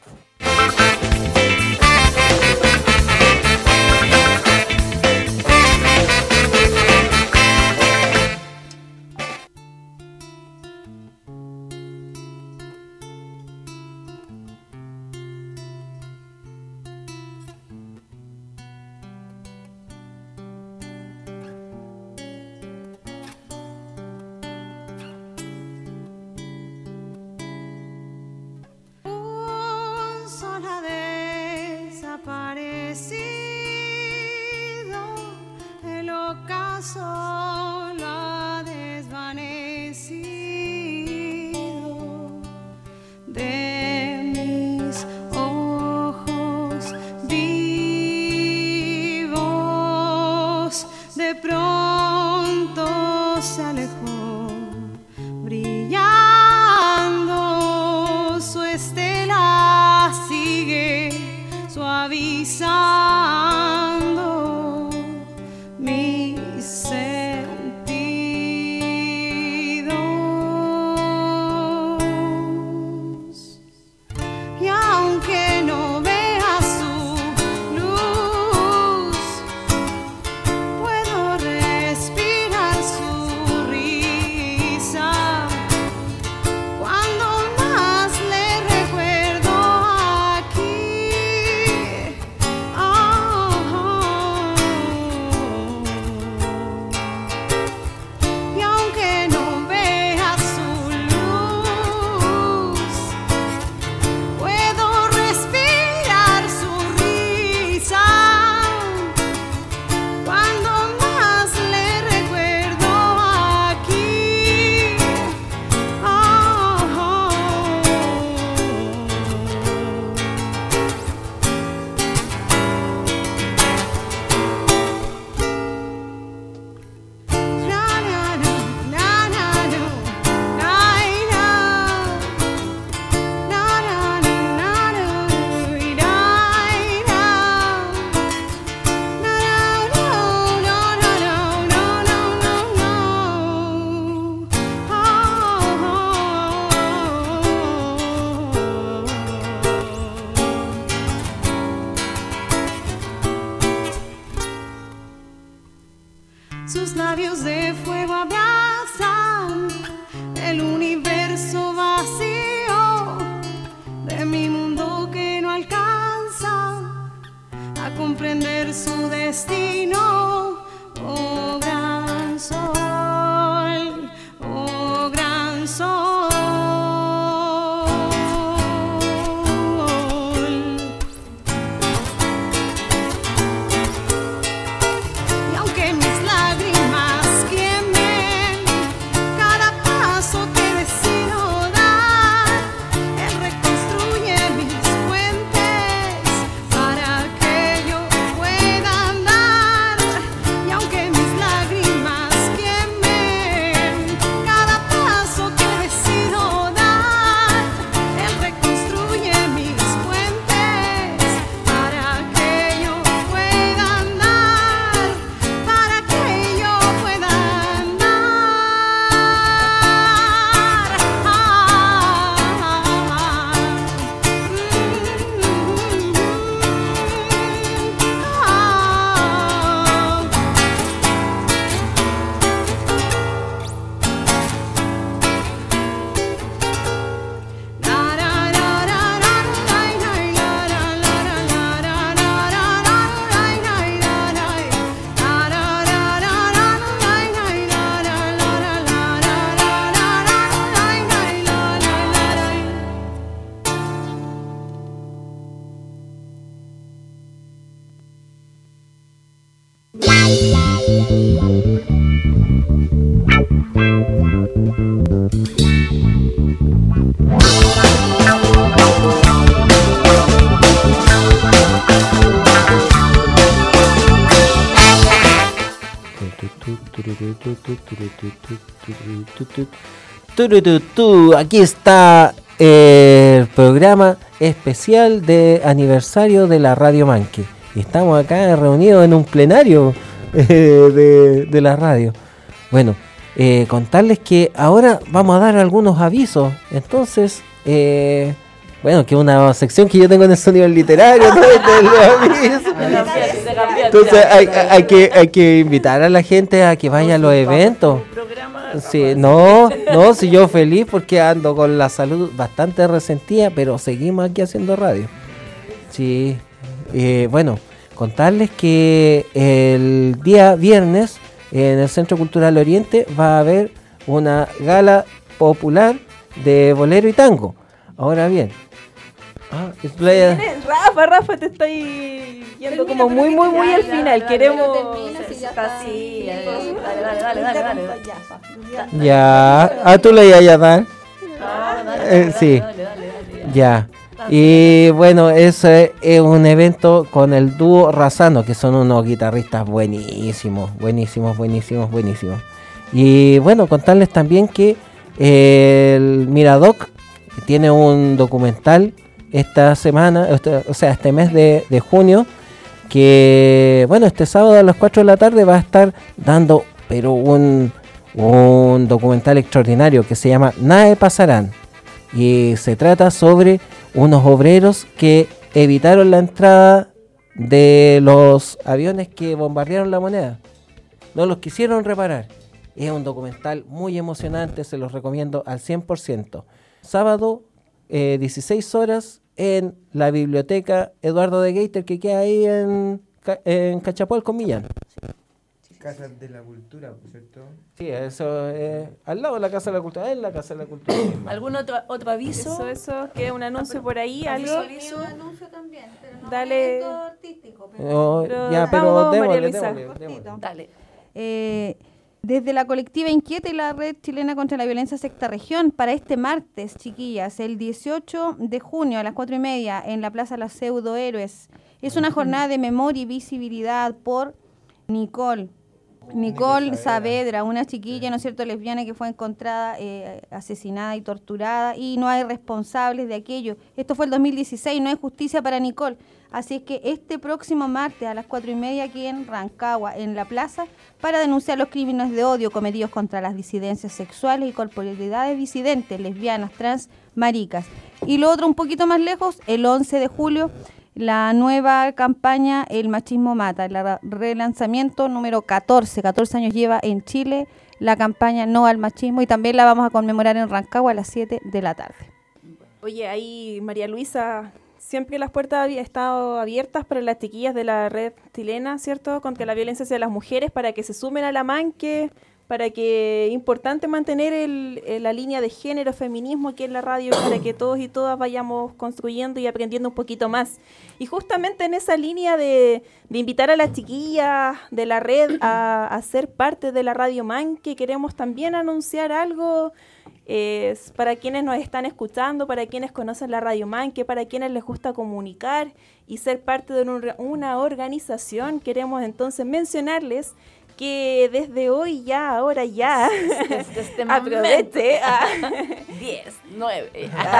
Sus labios de fuego abrazan el universo vacío de mi mundo que no alcanza a comprender su destino. Oh gran sol, oh gran sol. Y aunque mis lágrimas quemen cada paso que decido dar, él reconstruye mis puentes para que yo pueda andar. Y aunque mis lágrimas quemen cada paso que decido dar, él reconstruye mis puentes para que yo pueda andar, para que yo pueda andar. Tururutú, aquí está el programa especial de aniversario de la Radio Manque. Estamos acá reunidos en un plenario eh, de, de la radio. Bueno, eh, contarles que ahora vamos a dar algunos avisos. Entonces, eh, bueno, que una sección que yo tengo en el sonido literario. Todo este, los avisos. Entonces hay, hay, que, hay que invitar a la gente a que vaya a los eventos. Sí, no, no, si yo feliz porque ando con la salud bastante resentida, pero seguimos aquí haciendo radio. Sí, eh, bueno, contarles que el día viernes en el Centro Cultural Oriente va a haber una gala popular de bolero y tango. Ahora bien, ah, es playa... Rafa, Rafa, te estoy yendo como muy, muy, muy al final. Queremos... Sí, dale, dale, dale, dale, dale. Ya, ah, tú le ibas a dar. Eh, sí, ya. Y bueno, ese es un evento con el dúo Razano, que son unos guitarristas buenísimos, buenísimos, buenísimos, buenísimos. Y bueno, contarles también que el Miradoc tiene un documental esta semana, este, o sea, este mes de, de junio, que bueno, este sábado a las cuatro de la tarde va a estar dando, pero un, un documental extraordinario que se llama Nae Pasarán. Y se trata sobre unos obreros que evitaron la entrada de los aviones que bombardearon La Moneda. No los quisieron reparar. Es un documental muy emocionante, se los recomiendo al cien por ciento. Sábado, eh, dieciséis horas, en la biblioteca Eduardo de Gaiter, que queda ahí en, en Cachapoal con Millán. Casa de la Cultura, ¿cierto? Sí, eso es al lado de la Casa de la Cultura, en la Casa de la Cultura. ¿Algún otro, otro aviso? Eso, eso, que un anuncio por ahí, algo. Aviso, Un anuncio también, pero no Dale. es artístico. Pero... No, Pero ya, pero vamos, María démosle, Luisa. démosle, démosle. Dale. Eh, desde la colectiva Inquieta y la Red Chilena contra la Violencia Sexta Región, para este martes, chiquillas, el dieciocho de junio a las cuatro y media en la Plaza Las Pseudohéroes. Es una jornada de memoria y visibilidad por Nicole. Nicole Saavedra, una chiquilla, ¿no es cierto?, lesbiana que fue encontrada eh, asesinada y torturada, y no hay responsables de aquello. Esto fue el dos mil dieciséis, no hay justicia para Nicole. Así es que este próximo martes a las cuatro y media aquí en Rancagua, en la plaza, para denunciar los crímenes de odio cometidos contra las disidencias sexuales y corporalidades disidentes, lesbianas, trans, maricas. Y lo otro un poquito más lejos, el once de julio, la nueva campaña El Machismo Mata, el relanzamiento número catorce, catorce años lleva en Chile la campaña No al Machismo, y también la vamos a conmemorar en Rancagua a las siete de la tarde. Oye, ahí María Luisa, siempre las puertas han estado abiertas para las chiquillas de la red chilena, ¿cierto?, contra la violencia hacia las mujeres, para que se sumen a la manque, para que es importante mantener el, el, la línea de género, feminismo aquí en la radio, para que todos y todas vayamos construyendo y aprendiendo un poquito más. Y justamente en esa línea de, de invitar a las chiquillas de la red a, a ser parte de la Radio Manque, queremos también anunciar algo eh, para quienes nos están escuchando, para quienes conocen la Radio Manque, para quienes les gusta comunicar y ser parte de un, una organización. Queremos entonces mencionarles que desde hoy ya, ahora ya, desde este aproveche a diez, nueve.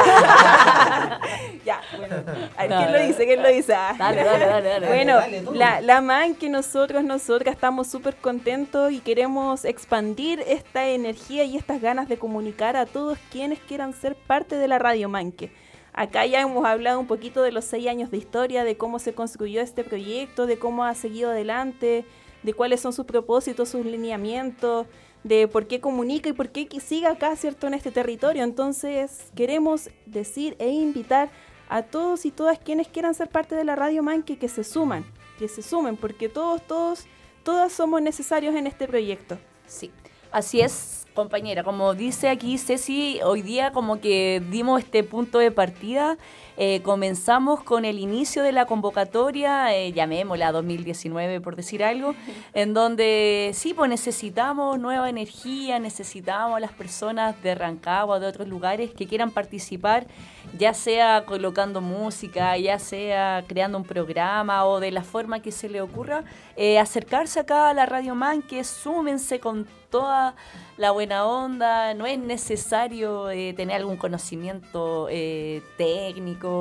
Ya, bueno, a ver, ¿quién lo dice? ¿Quién lo dice? Dale, dale, dale, dale. Bueno, dale, dale, la, la man que nosotros, nosotras estamos súper contentos y queremos expandir esta energía y estas ganas de comunicar a todos quienes quieran ser parte de la Radio Manque. Acá ya hemos hablado un poquito de los seis años de historia, de cómo se construyó este proyecto, de cómo ha seguido adelante, de cuáles son sus propósitos, sus lineamientos, de por qué comunica y por qué sigue acá, ¿cierto?, en este territorio. Entonces, queremos decir e invitar a todos y todas quienes quieran ser parte de la Radio Manque que se suman, que se sumen, porque todos, todos, todas somos necesarios en este proyecto. Sí, así es, compañera. Como dice aquí Ceci, hoy día como que dimos este punto de partida. Eh, comenzamos con el inicio de la convocatoria, eh, llamémosla dos mil diecinueve por decir algo, en donde sí, pues necesitamos nueva energía, necesitamos a las personas de Rancagua, de otros lugares que quieran participar, ya sea colocando música, ya sea creando un programa o de la forma que se le ocurra, eh, acercarse acá a la Radio Manque, súmense con toda la buena onda, no es necesario eh, tener algún conocimiento eh, técnico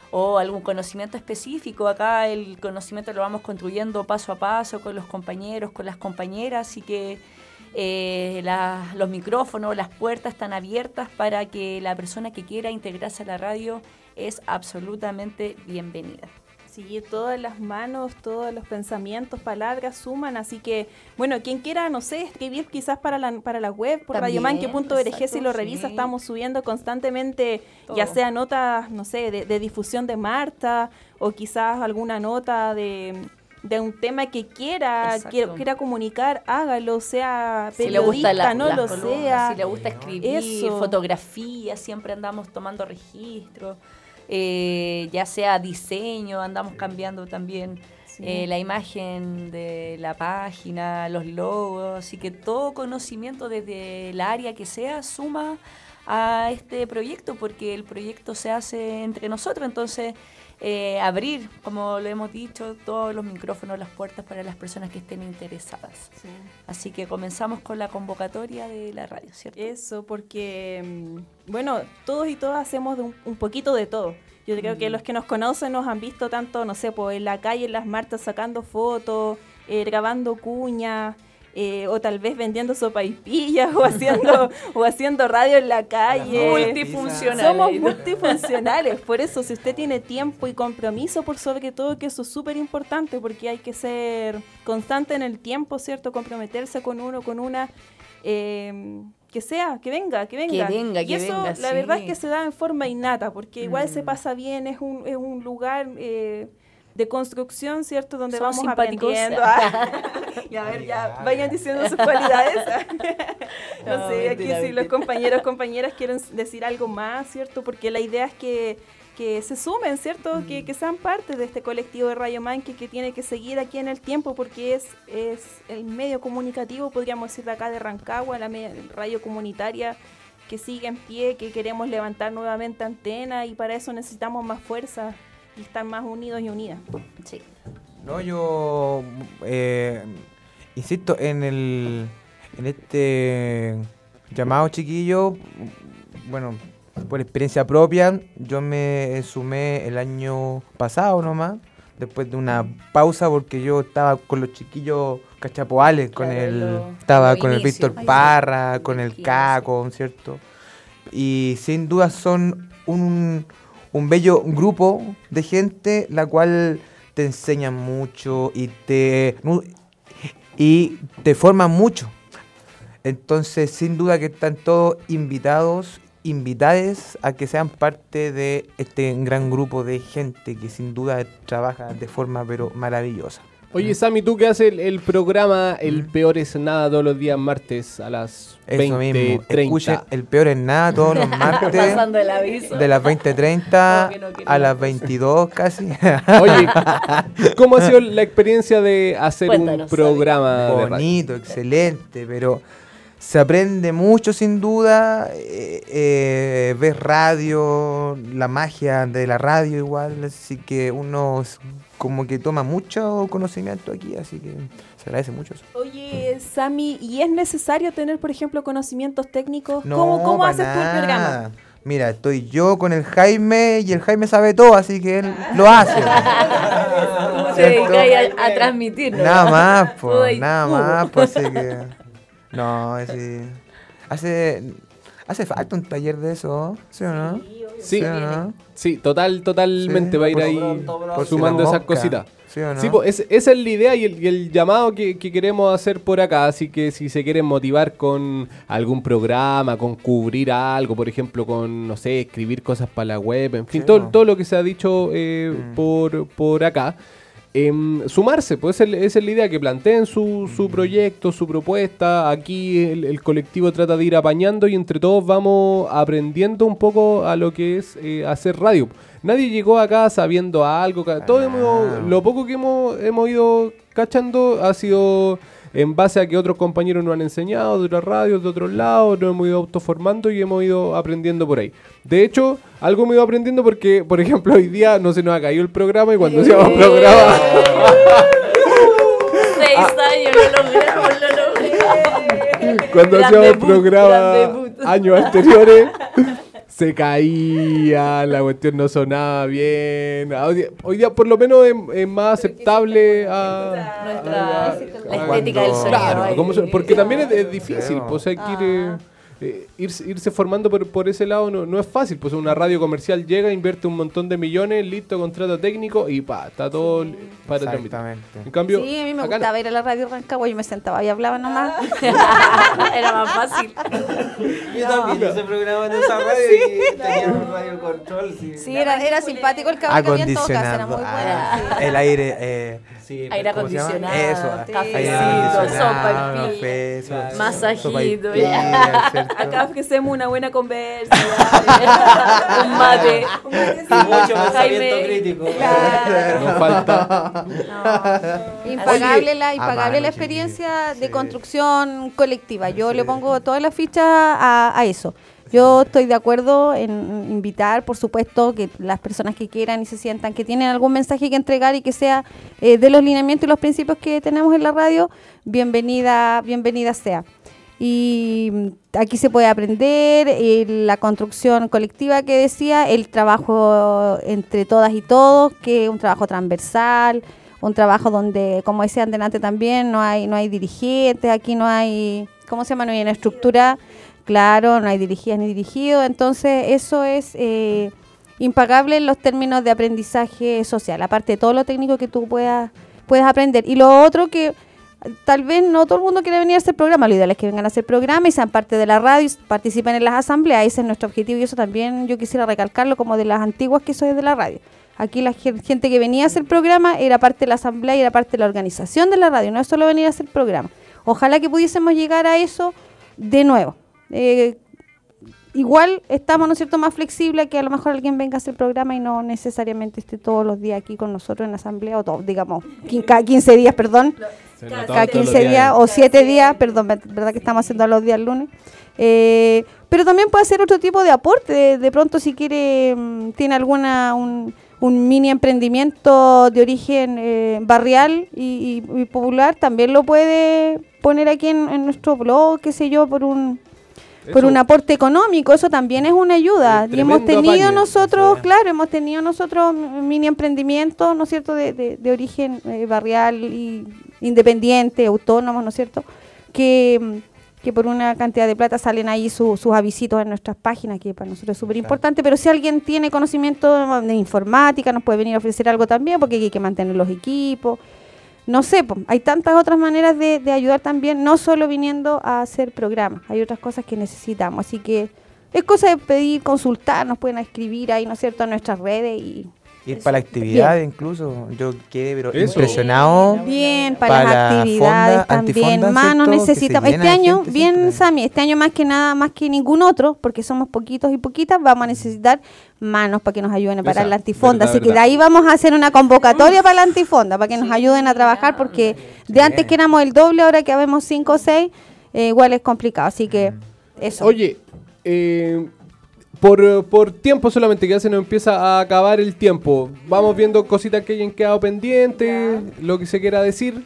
o algún conocimiento específico. Acá el conocimiento lo vamos construyendo paso a paso con los compañeros, con las compañeras, así que eh, la, los micrófonos, las puertas están abiertas para que la persona que quiera integrarse a la radio es absolutamente bienvenida. Sí, todas las manos, todos los pensamientos, palabras suman, así que, bueno, quien quiera, no sé, escribir quizás para la, para la web, por radiomanque punto org, si lo revisa, sí. Estamos subiendo constantemente, todo. Ya sea notas, no sé, de, de difusión de Marta, o quizás alguna nota de, de un tema que quiera, quiera, quiera comunicar, hágalo, sea periodista, si le gusta la, no lo columnas, sea. Si le gusta escribir, eso. Fotografía, siempre andamos tomando registros. Eh, ya sea diseño, andamos cambiando también sí. eh, la imagen de la página, los logos, así que todo conocimiento desde el área que sea suma a este proyecto, porque el proyecto se hace entre nosotros, entonces eh, abrir, como lo hemos dicho, todos los micrófonos, las puertas para las personas que estén interesadas. Sí. Así que comenzamos con la convocatoria de la radio, ¿cierto? Eso, porque, bueno, todos y todas hacemos de un, un poquito de todo. Yo creo mm. que los que nos conocen nos han visto tanto, no sé, pues en la calle, en las martas, sacando fotos, eh, grabando cuñas, Eh, o tal vez vendiendo sopaipillas o haciendo o haciendo radio en la calle. Multifuncionales. Somos multifuncionales, por eso si usted tiene tiempo y compromiso, por sobre todo, que eso es súper importante, porque hay que ser constante en el tiempo, ¿cierto? Comprometerse con uno, con una, eh, que sea, que venga, que venga. Que venga, y que eso, venga, la sí. verdad es que se da en forma innata, porque igual mm. se pasa bien, es un, es un lugar... Eh, de construcción, ¿cierto? Donde Somos vamos simpáticos. aprendiendo. Y a ver, ya, vayan diciendo sus cualidades. No, no sé, aquí si los compañeros, compañeras quieren decir algo más, ¿cierto? Porque la idea es que, que se sumen, ¿cierto? Mm. Que, que sean parte de este colectivo de Radio Manque que tiene que seguir aquí en el tiempo, porque es, es el medio comunicativo, podríamos decir, de acá de Rancagua, la media, radio comunitaria que sigue en pie, que queremos levantar nuevamente antena, y para eso necesitamos más fuerza y estar más unidos y unidas. Sí. No, yo eh, insisto en el en este llamado, chiquillo. Bueno, por experiencia propia, yo me sumé el año pasado nomás, después de una pausa, porque yo estaba con los chiquillos cachapoales, con claro, el lo, estaba lo con inicio. el Víctor Parra, Ay, con el inicio. Caco, ¿cierto? Y sin duda son un un bello grupo de gente la cual te enseña mucho y te y te forma mucho. Entonces, sin duda que están todos invitados, invitades a que sean parte de este gran grupo de gente que sin duda trabaja de forma pero maravillosa. Oye, Sammy, tú que haces el, el programa El Peor es Nada todos los días martes a las veinte treinta. Escuchen El Peor es Nada todos los martes. Pasando el aviso. De las veinte treinta no, no a las veintidós casi. Oye, ¿cómo ha sido la experiencia de hacer Cuéntanos, un programa? Bonito, excelente, pero se aprende mucho sin duda. Eh, eh, ves radio, la magia de la radio igual, así que uno como que toma mucho conocimiento aquí, así que se agradece mucho eso. Oye, Sammy, ¿y es necesario tener, por ejemplo, conocimientos técnicos? No, ¿Cómo, cómo haces nada. tú el programa? Mira, estoy yo con el Jaime y el Jaime sabe todo, así que él lo hace. Tú te dedicas a, a transmitir, ¿no? Nada más, pues, nada más, pues, así que... No, sí. Hace... Hace falta un taller de eso, ¿sí o no? Sí, ¿Sí, o no? Sí, total, totalmente sí, va a ir ahí pronto, por sumando esas cositas. ¿Sí o no? Sí, pues, es, esa es la idea y el, y el llamado que, que queremos hacer por acá. Así que si se quieren motivar con algún programa, con cubrir algo, por ejemplo, con, no sé, escribir cosas para la web, en fin, sí, todo, no. todo lo que se ha dicho eh, mm. por, por acá. Eh, sumarse, pues esa es la idea, que planteen su, su proyecto, su propuesta. Aquí el, el colectivo trata de ir apañando y entre todos vamos aprendiendo un poco a lo que es eh, hacer radio. Nadie llegó acá sabiendo algo, todo ah. hemos, lo poco que hemos, hemos ido cachando ha sido en base a que otros compañeros nos han enseñado de otras radios, de otros lados, nos hemos ido autoformando y hemos ido aprendiendo por ahí. De hecho, algo me he ido aprendiendo porque, por ejemplo, hoy día no se nos ha caído el programa y cuando se llama programa... Seis años, lo logramos, lo logramos. Cuando hacíamos programa años anteriores... se caía, la cuestión no sonaba bien. Hoy día, hoy día por lo menos es, es más aceptable a, Nuestra, a- a- la estética del sonido. Claro, ahí. como son- porque también es, es difícil, pues hay que ir, eh, eh, irse, irse formando por, por ese lado, no, no es fácil. Pues una radio comercial llega, invierte un montón de millones, listo, contrato técnico y pa, está todo li- para transmitir. En cambio, Sí, a mí me acá gustaba ir a la radio Rancagua, yo me sentaba y hablaba nomás. Era más fácil. Yo también hice programa en esa radio y tenía un radio control. Sí, Sí, era, era simpático el cabrón que había en todo caso, era muy bueno. Ah, sí. el aire. Eh, sí, Aire ¿cómo se llama? acondicionado, Eso, aire cafecito, acondicionado, sopa y pilla, café, sopa- masajito, sopa y ya. pilla, ¿cierto? Acá ofrecemos una buena conversa. ya. Un mate. Un matecito. Mucho pensamiento Jaime. crítico. Claro. nos falta. Impagable la, impagable Amaro, la experiencia de construcción colectiva. Yo le pongo todas las fichas a, a eso. Yo estoy de acuerdo en invitar, por supuesto, que las personas que quieran y se sientan que tienen algún mensaje que entregar y que sea eh, de los lineamientos y los principios que tenemos en la radio, bienvenida, bienvenida sea. Y mm, aquí se puede aprender eh, la construcción colectiva que decía, el trabajo entre todas y todos, que es un trabajo transversal, un trabajo donde, como decían delante también, no hay no hay dirigentes, aquí no hay, ¿cómo se llama? No hay una estructura, claro, no hay dirigidas ni dirigidos, entonces eso es eh, impagable en los términos de aprendizaje social, aparte de todo lo técnico que tú puedas, puedas aprender. Y lo otro que tal vez no todo el mundo quiere venir a hacer programa, lo ideal es que vengan a hacer programa y sean parte de la radio, y participen en las asambleas, ese es nuestro objetivo y eso también yo quisiera recalcarlo como de las antiguas que soy de la radio. Aquí la gen- gente que venía a hacer programa era parte de la asamblea y era parte de la organización de la radio, no es solo venir a hacer programa. Ojalá que pudiésemos llegar a eso de nuevo. Eh, igual estamos, ¿no es cierto?, más flexibles que a lo mejor alguien venga a hacer programa y no necesariamente esté todos los días aquí con nosotros en la asamblea, o todo, digamos, quin- cada quince días, perdón, Se notaba cada todos los quince días. días o siete días, perdón, ver- verdad que estamos haciendo los días lunes. Eh, pero también puede hacer otro tipo de aporte, de, de pronto si quiere, mm, tiene alguna, un, un mini emprendimiento de origen eh, barrial y, y- y popular, también lo puede poner aquí en, en nuestro blog, qué sé yo, por un por Eso- un aporte económico, eso también es una ayuda. Un Y hemos tremendo tenido apañe, nosotros, claro, hemos tenido nosotros m- mini emprendimientos, ¿no es cierto?, de, de, de origen eh, barrial y independiente, autónomos, ¿no es cierto?, que, mm, que por una cantidad de plata salen ahí su- sus avisitos en nuestras páginas, que para nosotros es súper importante, pero si alguien tiene conocimiento de informática, nos puede venir a ofrecer algo también, porque hay que mantener los equipos. No sé, po, hay tantas otras maneras de, de ayudar también, no solo viniendo a hacer programas, hay otras cosas que necesitamos, así que es cosa de pedir, consultar, nos pueden escribir ahí, ¿no es cierto?, en nuestras redes y... Ir para la actividad incluso, yo quedé pero Eso. impresionado. Bien, para, Para las la actividades fonda, también, antifonda, manos ¿cierto? Que se necesitamos. llena Este de año, gente bien siempre. Sami, este año más que nada, más que ningún otro, porque somos poquitos y poquitas, vamos a necesitar manos para que nos ayuden a parar Esa, la antifonda. verdad, Así que de verdad. ahí vamos a hacer una convocatoria para la antifonda, para que nos ayuden a trabajar, porque de antes que éramos el doble, ahora que habemos cinco o seis, eh, igual es complicado. Así que eso. Oye, eh, por, por tiempo solamente, que ya se nos empieza a acabar el tiempo. Vamos viendo cositas que hayan quedado pendientes, lo que se quiera decir.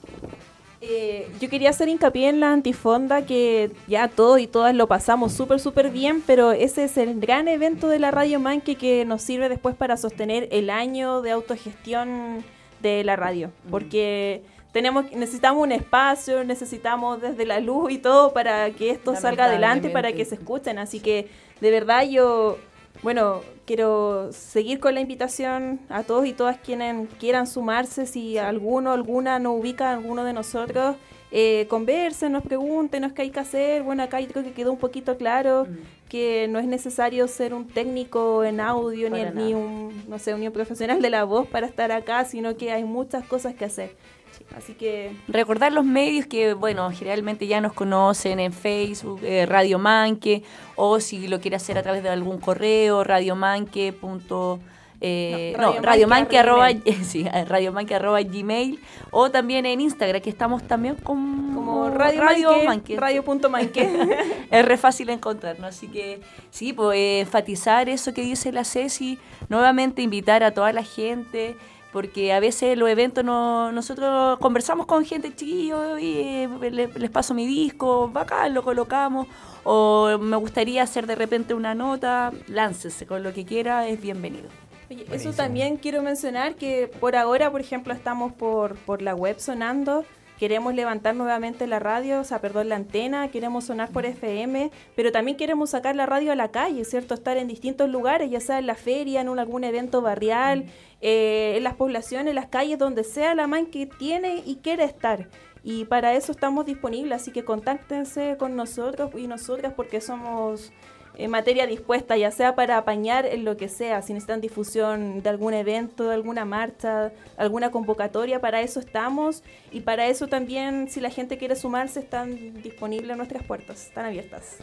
Eh, yo quería hacer hincapié en la antifonda, que ya todos y todas lo pasamos súper, súper bien, pero ese es el gran evento de la Radio Manque que nos sirve después para sostener el año de autogestión de la radio, porque tenemos necesitamos un espacio, necesitamos desde la luz y todo para que esto salga adelante, para que se escuchen, así que de verdad yo... Bueno, quiero seguir con la invitación a todos y todas quienes quieran sumarse. Si alguno o alguna no ubica a alguno de nosotros, eh, conversen, nos pregunten, nos qué hay que hacer. Bueno, acá creo que quedó un poquito claro mm. que no es necesario ser un técnico en audio ni, ni un, no sé, ni un profesional de la voz para estar acá, sino que hay muchas cosas que hacer. Así que recordar los medios que, bueno, generalmente ya nos conocen en Facebook, eh, Radio Manque, o si lo quiere hacer a través de algún correo, radiomanque. Punto, eh, no, no, radiomanque arroba, radiomanque sí, radiomanque arroba gmail, o también en Instagram, que estamos también como, como Radio, Radio Manque, Manque. Radio.manque. Es re fácil encontrarnos, así que sí, pues eh, enfatizar eso que dice la Ceci, nuevamente invitar a toda la gente, porque a veces los eventos no, nosotros conversamos con gente, chiquillo, y les, les paso mi disco, bacán, lo colocamos, o me gustaría hacer de repente una nota, láncese con lo que quiera, es bienvenido. Oye, eso también quiero mencionar que por ahora, por ejemplo, estamos por, por la web sonando. Queremos levantar nuevamente la radio, o sea, perdón, la antena, queremos sonar por F M, pero también queremos sacar la radio a la calle, ¿cierto? Estar en distintos lugares, ya sea en la feria, en un, algún evento barrial, eh, en las poblaciones, en las calles, donde sea la man que tiene y quiere estar. Y para eso estamos disponibles, así que contáctense con nosotros y nosotras porque somos eh, materia dispuesta, ya sea para apañar en lo que sea, si necesitan difusión de algún evento, de alguna marcha, alguna convocatoria, para eso estamos. Y para eso también, si la gente quiere sumarse, están disponibles nuestras puertas, están abiertas.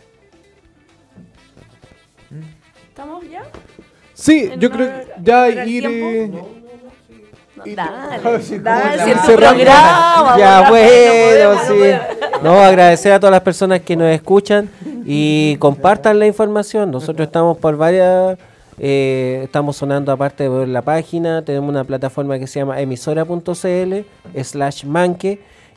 ¿Estamos ya? Sí, yo creo que ya ir... eh, Dale, dale, dale, si es tu cerrando. programa, Ya, no bueno, podemos, sí. no podemos. No, agradecer a todas las personas que nos escuchan y compartan la información. Nosotros estamos por varias, eh, estamos sonando aparte por la página, tenemos una plataforma que se llama emisora punto c l slash manque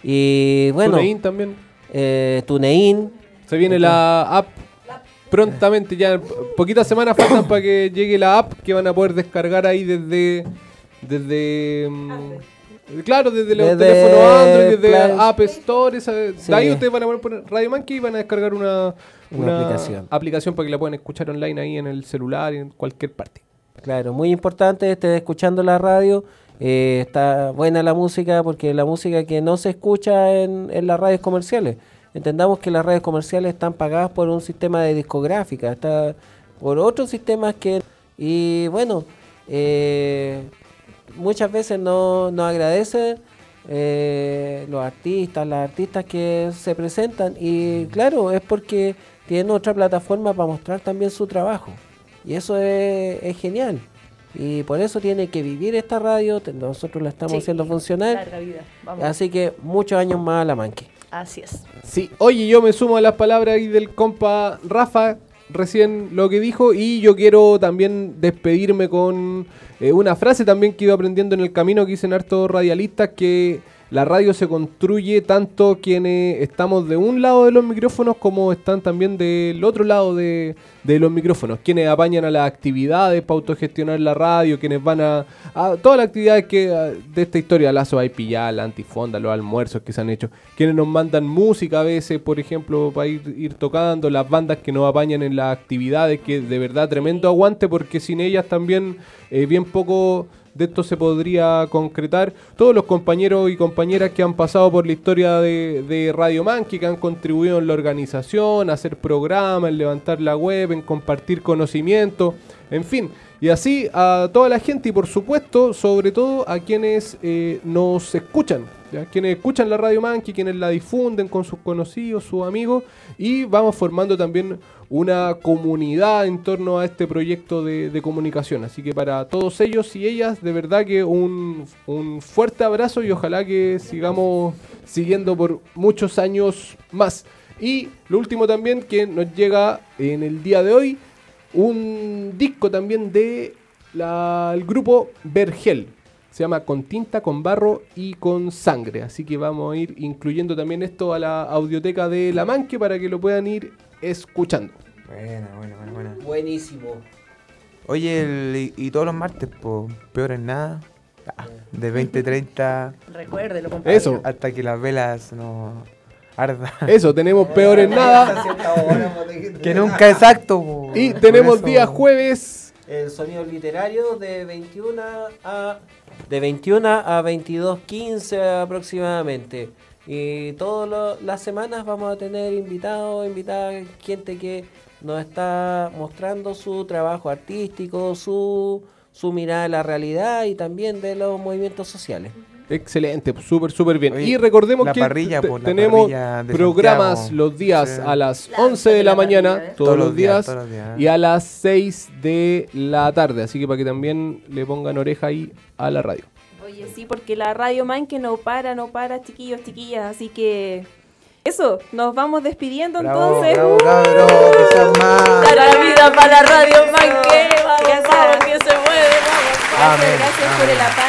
y bueno, TuneIn también. Eh, TuneIn. Se viene la app prontamente, ya poquitas semanas faltan para que llegue la app que van a poder descargar ahí desde... Desde. Mm, claro, desde los Desde teléfonos Android, desde Play. App Store. Esa, Sí. De ahí ustedes van a poner poner Radio Monkey y van a descargar una, Una una aplicación. aplicación para que la puedan escuchar online ahí en el celular y en cualquier parte. Claro, muy importante, estén escuchando la radio, eh, está buena la música porque la música que no se escucha en, en las radios comerciales. Entendamos que las radios comerciales están pagadas por un sistema de discográfica, está por otros sistemas que... Y bueno, eh, muchas veces no nos agradecen eh, los artistas, las artistas que se presentan y claro, es porque tienen otra plataforma para mostrar también su trabajo y eso es, es genial y por eso tiene que vivir esta radio, te- nosotros la estamos Sí, haciendo funcionar, larga vida, vamos. así que muchos años más a la manque. Así es. Sí, oye, yo me sumo a las palabras ahí del compa Rafa, recién lo que dijo, y yo quiero también despedirme con eh, una frase también que he ido aprendiendo en el camino que dicen hartos radialistas, que la radio se construye tanto quienes estamos de un lado de los micrófonos como están también del otro lado de, de los micrófonos, quienes apañan a las actividades para autogestionar la radio, quienes van a, a todas las actividades que a, de esta historia, la sopaipillada, la antifonda, los almuerzos que se han hecho, quienes nos mandan música a veces, por ejemplo, para ir, ir tocando, las bandas que nos apañan en las actividades, que de verdad tremendo aguante, porque sin ellas también eh, bien poco de esto se podría concretar. Todos los compañeros y compañeras que han pasado por la historia de, de Radio Monkey, que han contribuido en la organización, a hacer programas, en levantar la web, en compartir conocimiento, en fin. Y así a toda la gente y por supuesto, sobre todo a quienes eh, nos escuchan, ¿ya? Quienes escuchan la Radio Monkey, quienes la difunden con sus conocidos, sus amigos, y vamos formando también una comunidad en torno a este proyecto de, de comunicación. Así que para todos ellos y ellas, de verdad que un, un fuerte abrazo y ojalá que sigamos siguiendo por muchos años más. Y lo último también que nos llega en el día de hoy, un disco también de la, el grupo Vergel. Se llama Con tinta, con barro y con sangre. Así que vamos a ir incluyendo también esto a la audioteca de La Manque para que lo puedan ir escuchando. Buena, buena, buena, buena. Buenísimo. Oye, el- y, y todos los martes, pues, peor en nada. Ah, de veinte treinta. Recuérdelo, compadre. Eso. Hasta que las velas no ardan. Eso, tenemos peor en nada. Que nunca exacto. po. Y Por tenemos eso- día jueves. El sonido literario de veintiuno a de veintiuno a veintidós quince aproximadamente. Y todas las semanas vamos a tener invitados, invitadas, gente que nos está mostrando su trabajo artístico, su, su mirada de la realidad y también de los movimientos sociales. Excelente, súper, súper bien. Oye, y recordemos la que parrilla, te- po, la tenemos parrilla de programas Santiago. los días Sí. a las once de la mañana, todos, los días, todos los días. y a las seis de la tarde. Así que para que también le pongan oreja ahí a la radio. Oye, sí, porque la Radio Manque no para, no para, chiquillos, chiquillas, así que eso, nos vamos despidiendo Bravo, entonces. bravo, cabros, que sean más. Dar la vida para la Radio Manque. Vamos, Gracias. vamos, que se mueve, vamos. Amén, Gracias por amén. el apaño aquí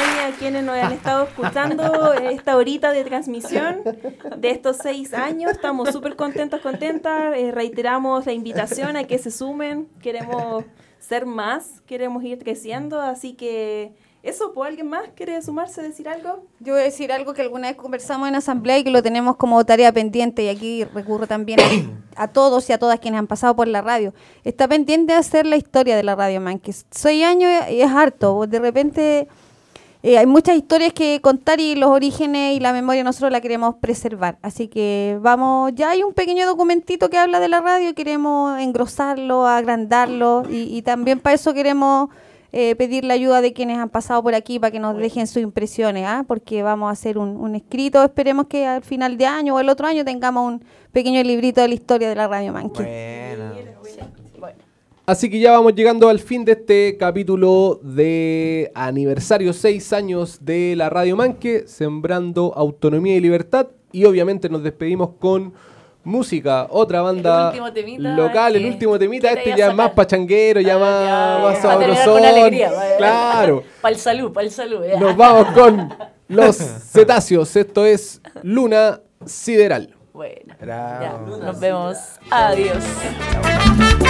quienes nos han estado escuchando esta horita de transmisión de estos seis años. Estamos súper contentos, contentas. Eh, reiteramos la invitación a que se sumen. Queremos ser más, queremos ir creciendo, así que eso, pues, ¿alguien más quiere sumarse, decir algo? Yo voy a decir algo que alguna vez conversamos en asamblea y que lo tenemos como tarea pendiente, y aquí recurro también a, a todos y a todas quienes han pasado por la radio. Está pendiente de hacer la historia de la Radio Manque. Seis años y es harto, de repente eh, hay muchas historias que contar y los orígenes y la memoria nosotros la queremos preservar. Así que vamos, ya hay un pequeño documentito que habla de la radio, queremos engrosarlo, agrandarlo, y, y también para eso queremos... Eh, pedir la ayuda de quienes han pasado por aquí para que nos dejen sus impresiones, ¿ah? Porque vamos a hacer un, un escrito, esperemos que al final de año o el otro año tengamos un pequeño librito de la historia de la Radio Manque. Bueno. Así que ya vamos llegando al fin de este capítulo de aniversario, seis años de la Radio Manque, sembrando autonomía y libertad, y obviamente nos despedimos con música, otra banda local, el último temita, este ya es más pachanguero, ya más, ya, más sabrosón. Claro. Para el salud, para el salud. Ya. Nos vamos con los cetáceos, esto es Luna Sideral. Bueno, ya, nos vemos. Adiós.